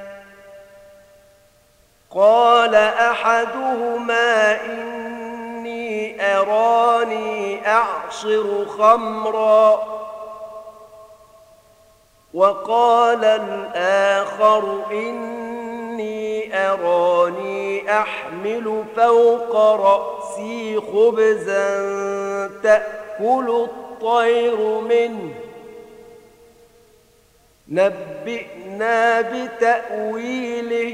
S1: قال أحدهما إني أراني أعصر خمرا وقال الآخر إني أراني أحمل فوق رأسي خبزا تأكل الطير منه نبئنا بتأويله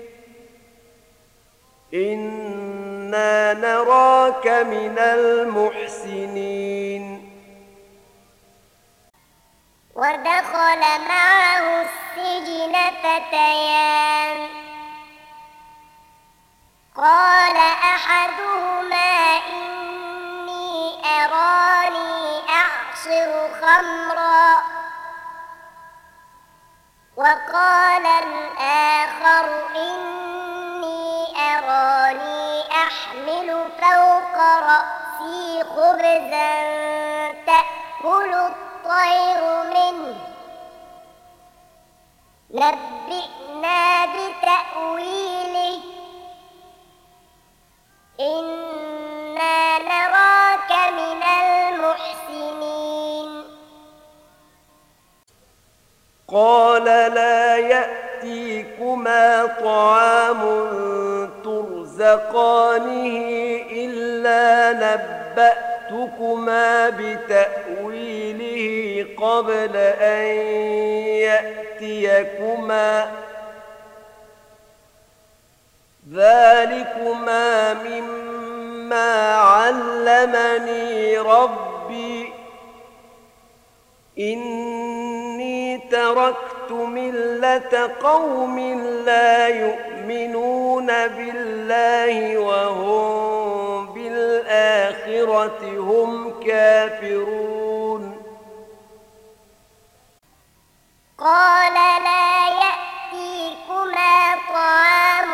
S1: إنا نراك من المحسنين
S2: ودخل معه السجن فتيان قال أحدهما إني أراني أعصر خمرا وقال الآخر إني أراني أحمل فوق رأسي خبزا تأكل الطير منه نبئنا بتأويله إنا نراك من المحسنين
S1: قال لا يأتيكما طعام ترزقان ترزقانه إلا نبأتكما بتأويله قبل أن يأتيكما ذلكما مما علمني ربي إني تركت ملة قوم لا يؤمنون بالله وهم بالآخرة هم كافرون
S2: قال لا يأتيكما طعام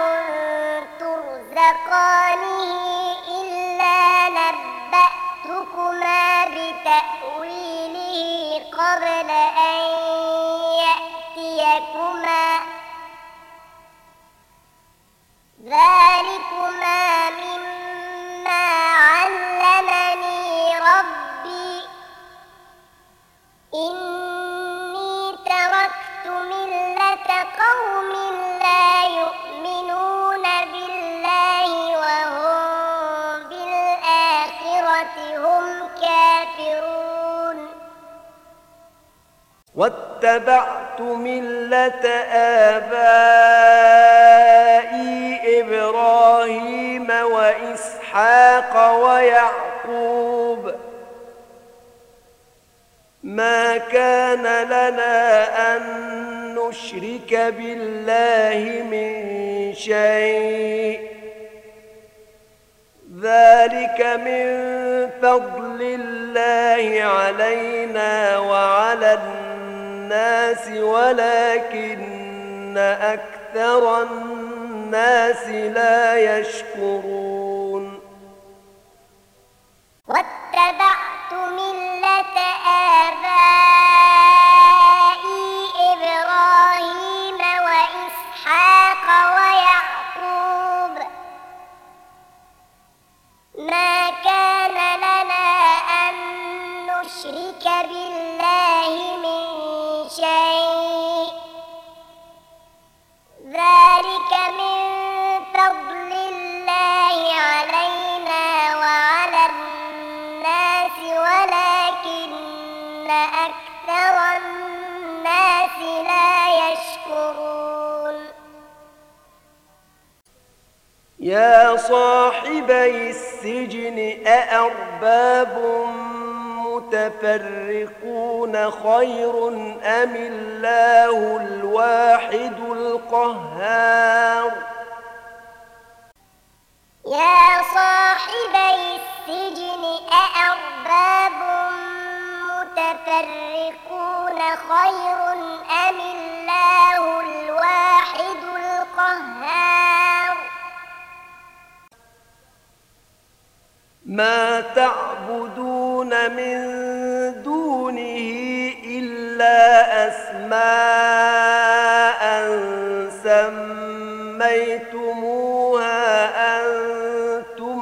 S2: ترزقانه إلا نبأتكما بتأويله قبل أن يأتيكما ذلكما مما علمني ربي إني تركت ملة قوم لا يؤمنون بالله وهم بالآخرة هم كافرون
S1: واتبعت ملة آبائي إبراهيم وإسحاق ويعقوب ما كان لنا أن نشرك بالله من شيء ذلك من فضل الله علينا وعلى الناس ولكن أكثر الناس لا يشكرون
S2: واتبعت ملة آبائي إبراهيم وإسحاق ويعقوب ما كان لنا أن نشرك بالله من شيء ذلك من فضل الله علينا وعلى الناس ولكن أكثر الناس لا يشكرون
S1: يا صاحبي السجن أأرباب متفرقون خير أم الله الواحد القهار
S2: يا صاحبي السجن أأرباب متفرقون خير أم الله الواحد القهار
S1: ما تعبدون من دونه إلا أسماء سميتموها أنتم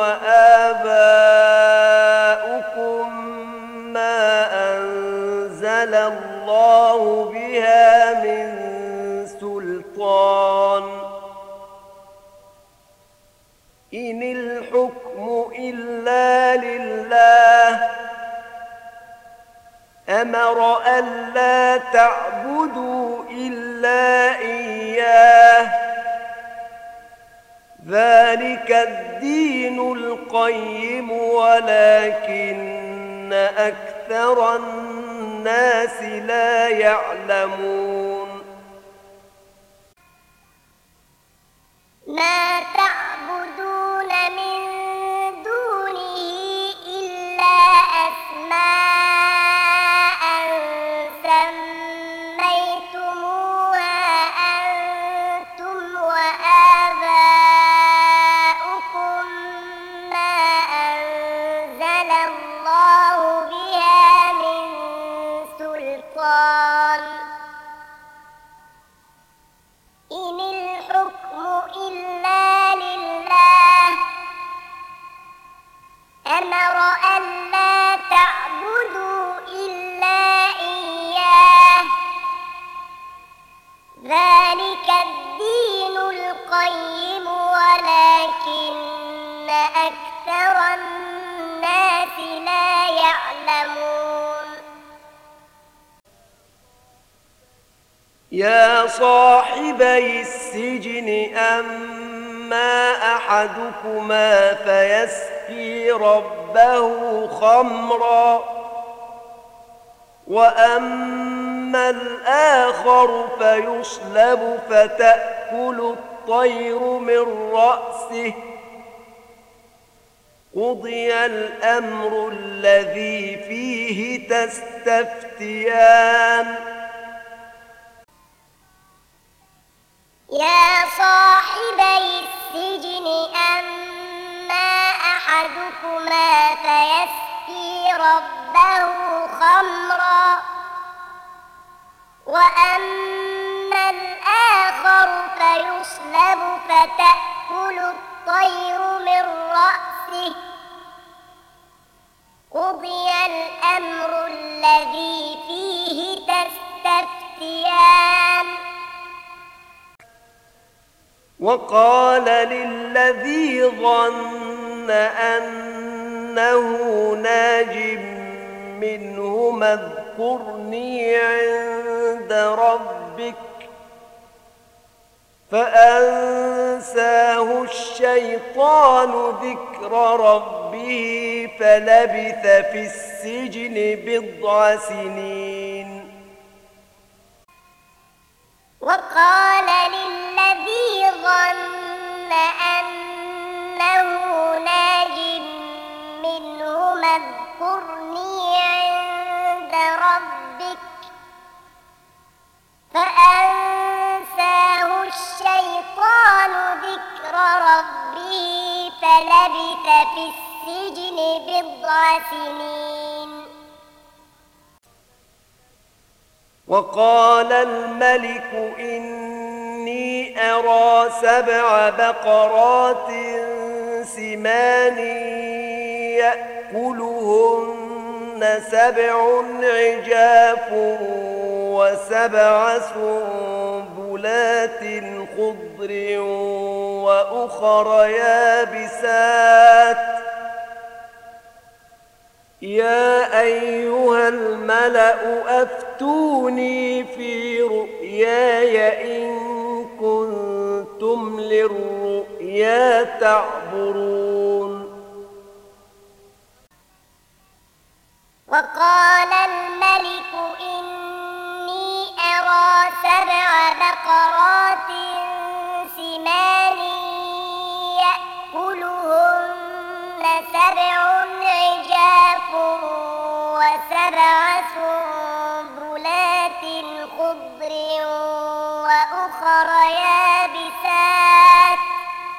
S1: وآباؤكم ما أنزل الله بها من سلطان إن الحكم إلا لله أمر ألا تعبدوا إلا إياه ذلك الدين القيم ولكن أكثر الناس لا يعلمون
S2: ما تعبدون من دونه إلا أسماء سميتموها أنتم وآباؤكم ما أنزل الله بها من سلطان إن الحكم إلا لله أمر ألا تعبدوا إلا إياه ذلك الدين القيم ولكن
S1: يا صاحبي السجن أما أحدكما فيسقي ربه خمرا وأما الآخر فيصلب فتأكل الطير من رأسه قضي الأمر الذي فيه تستفتيان
S2: يا صاحبي السجن أما أحدكما فيسقي ربه خمرا وأما الآخر فيصلب فتأكل الطير من رأسه قضي الأمر الذي فيه تستفتيان
S1: وقال للذي ظن أنه ناج منهما اذكرني عند ربك فأنساه الشيطان ذكر ربه فلبث في السجن بضع سنين
S2: وقال للذي ظن أنه ناج منهما اذكرني عند ربك فأنساه الشيطان ذكر ربه فلبث في السجن بضع سنين
S1: وقال الملك إني أرى سبع بقرات سمان يأكلهن سبع عجاف وسبع سنبلات خضر وأخر يابسات يا أيها الملأ أفتوني في رؤياي إن كنتم للرؤيا تعبرون
S2: وقال الملك إني أرى سبع بقرات سمان يأكلهن سبع عجاف وسبع سنبلات خضر وأخر يابسات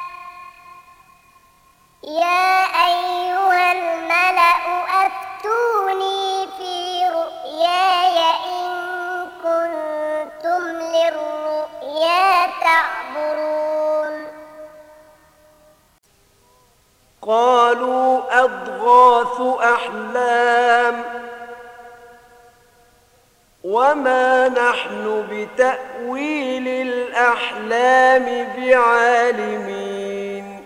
S2: يا أيها الملأ أفتوني في رؤياي إن كنتم للرؤيا تعبرون
S1: قالوا أضغاث أحلام وما نحن بتأويل الأحلام بعالمين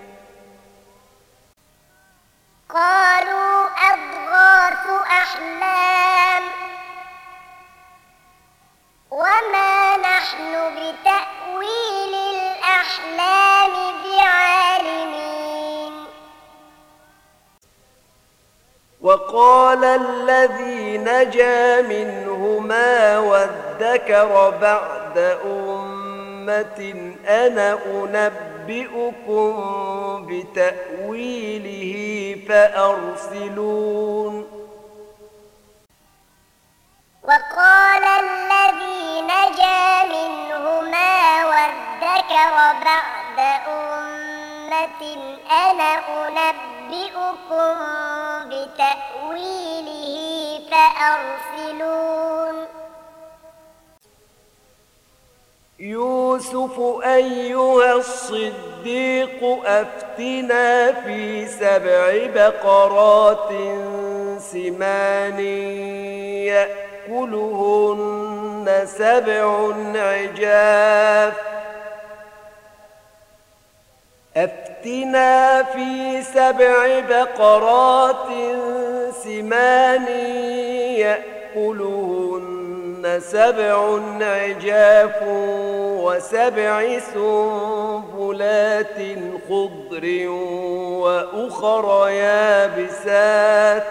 S2: قالوا أضغاث أحلام وما نحن بتأويل الأحلام بعالمين
S1: وقال الذي نجا منهما وادكر بعد أمة أنا أنبئكم بتأويله فأرسلون
S2: وقال الذي نجا منهما وادكر بعد أمة أنا أنبئكم بتأويله فأرسلون
S1: يوسف أيها الصديق أفتنا في سبع بقرات سمان يأكلهن سبع عجاف أفتنا في سبع بقرات سمان يأكلهن سبع عجاف وسبع سنبلات خضر وأخر يابسات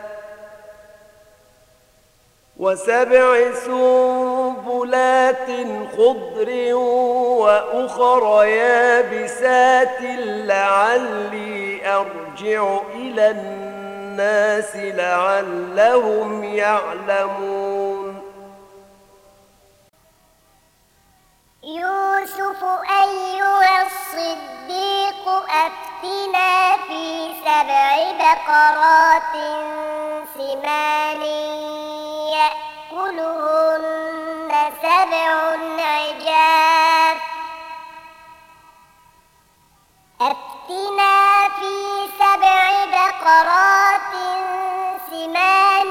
S1: وسبع سنبلات خضر وأخر يابسات لعلي أرجع إلى الناس لعلهم يعلمون.
S2: يوسف أيها الصديق أفتنا في سبع بقرات سمان يأكلهن سبع عجاف أفتنا في سبع بقرات سمان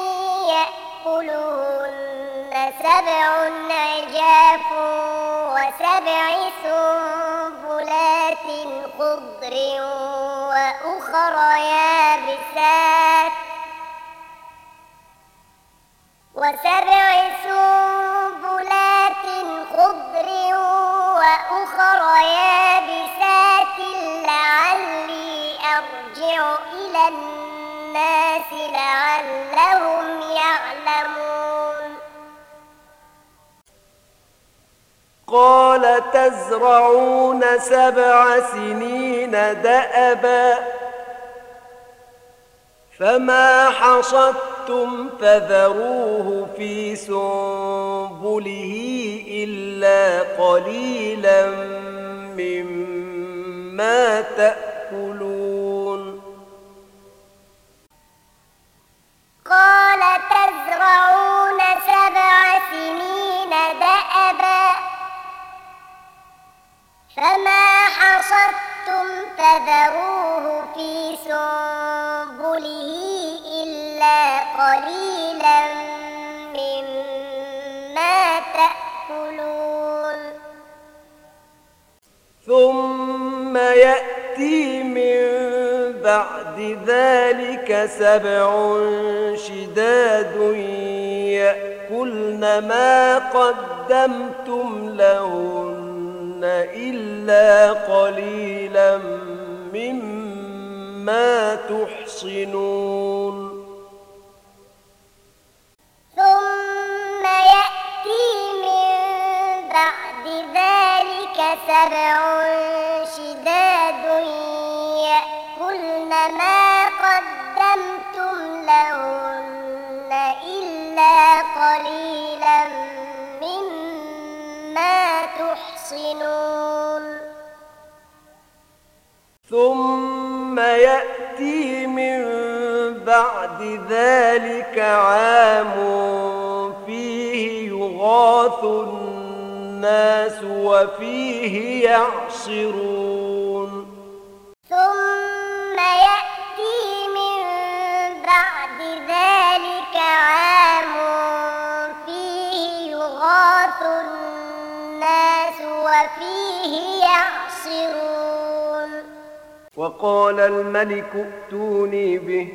S2: يأكلهن سبع عجاف وسبع سنبلات خضر وأخر يابسات وسبع سنبلات خضر وأخر يابسات لعلي أرجع إلى الناس لعلهم يعلمون.
S1: قال تزرعون سبع سنين دأبا فما حصدتم فذروه في سنبله إلا قليلا مما تأكلون.
S2: قال تزرعون سبع سنين دأبا فما حصدتم فذروه في سنبله إلا قليلا مما تأكلون.
S1: ثم يأتي من بعد ذلك سبع شداد يأكلن ما قدمتم لهن إلا قليلا مما تحصنون.
S2: ثم يأتي من بعد ذلك سبع شداد يأكلن ما قدمتم لهن إلا قليلا مما تحصنون.
S1: ثم يأتي من بعد ذلك عام فيه يغاث الناس وفيه يعصرون.
S2: ثم يأتي من بعد ذلك عام فيه يغاث الناس وفيه يعصرون.
S1: وقال الملك ائتوني به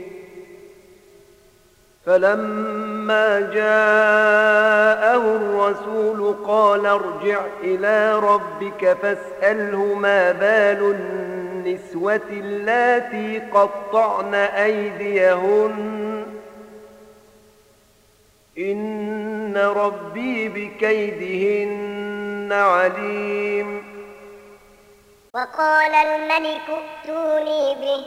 S1: فلما جاءه الرسول قال ارجع إلى ربك فاسأله ما بال النسوة اللاتي قطعن أيديهن إن ربي بكيدهن عليم.
S2: وقال الملك ائتوني به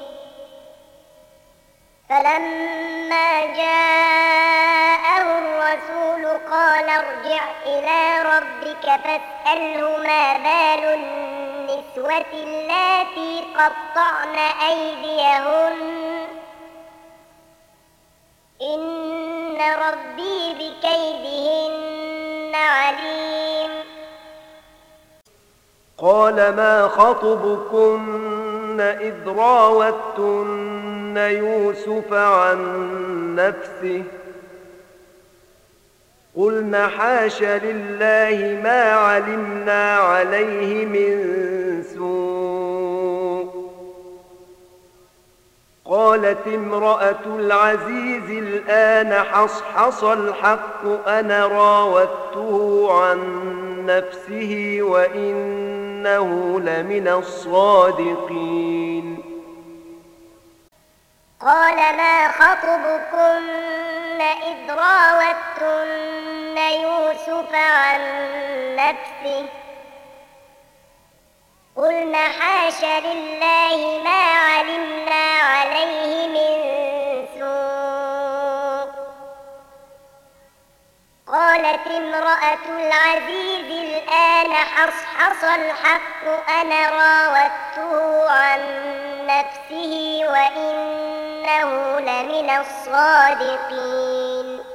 S2: فلما جاءه الرسول قال ارجع إلى ربك فاسأله ما بال النسوة اللاتي قطعن أيديهن إن ربي بكيدهن عليم.
S1: قال ما خطبكن إذ راوتن يوسف عن نفسه قلنا حاش لله ما علمنا عليه من سوء. قال قالت امرأة العزيز الآن حصحص الحق أنا راودته عن نفسه وإنه لمن الصادقين.
S2: قال ما خطبكن إذ راوتن يوسف عن نفسه قلنا حاش لله ما علمنا عليه من سوء. قالت امرأة العزيز الآن حصحص الحق أنا راودته عن نفسه وإنه لمن الصادقين.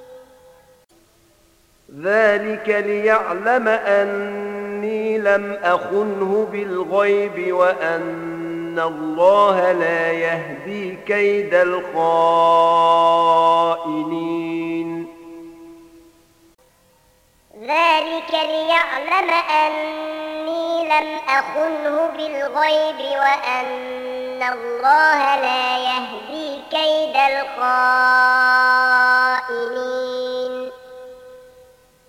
S1: ذلك ليعلم أني لم أخنه بالغيب وأن الله لا يهدي كيد الخائنين.
S2: ذلك ليعلم أني لم أخنه بالغيب وأن الله لا يهدي كيد الخائنين.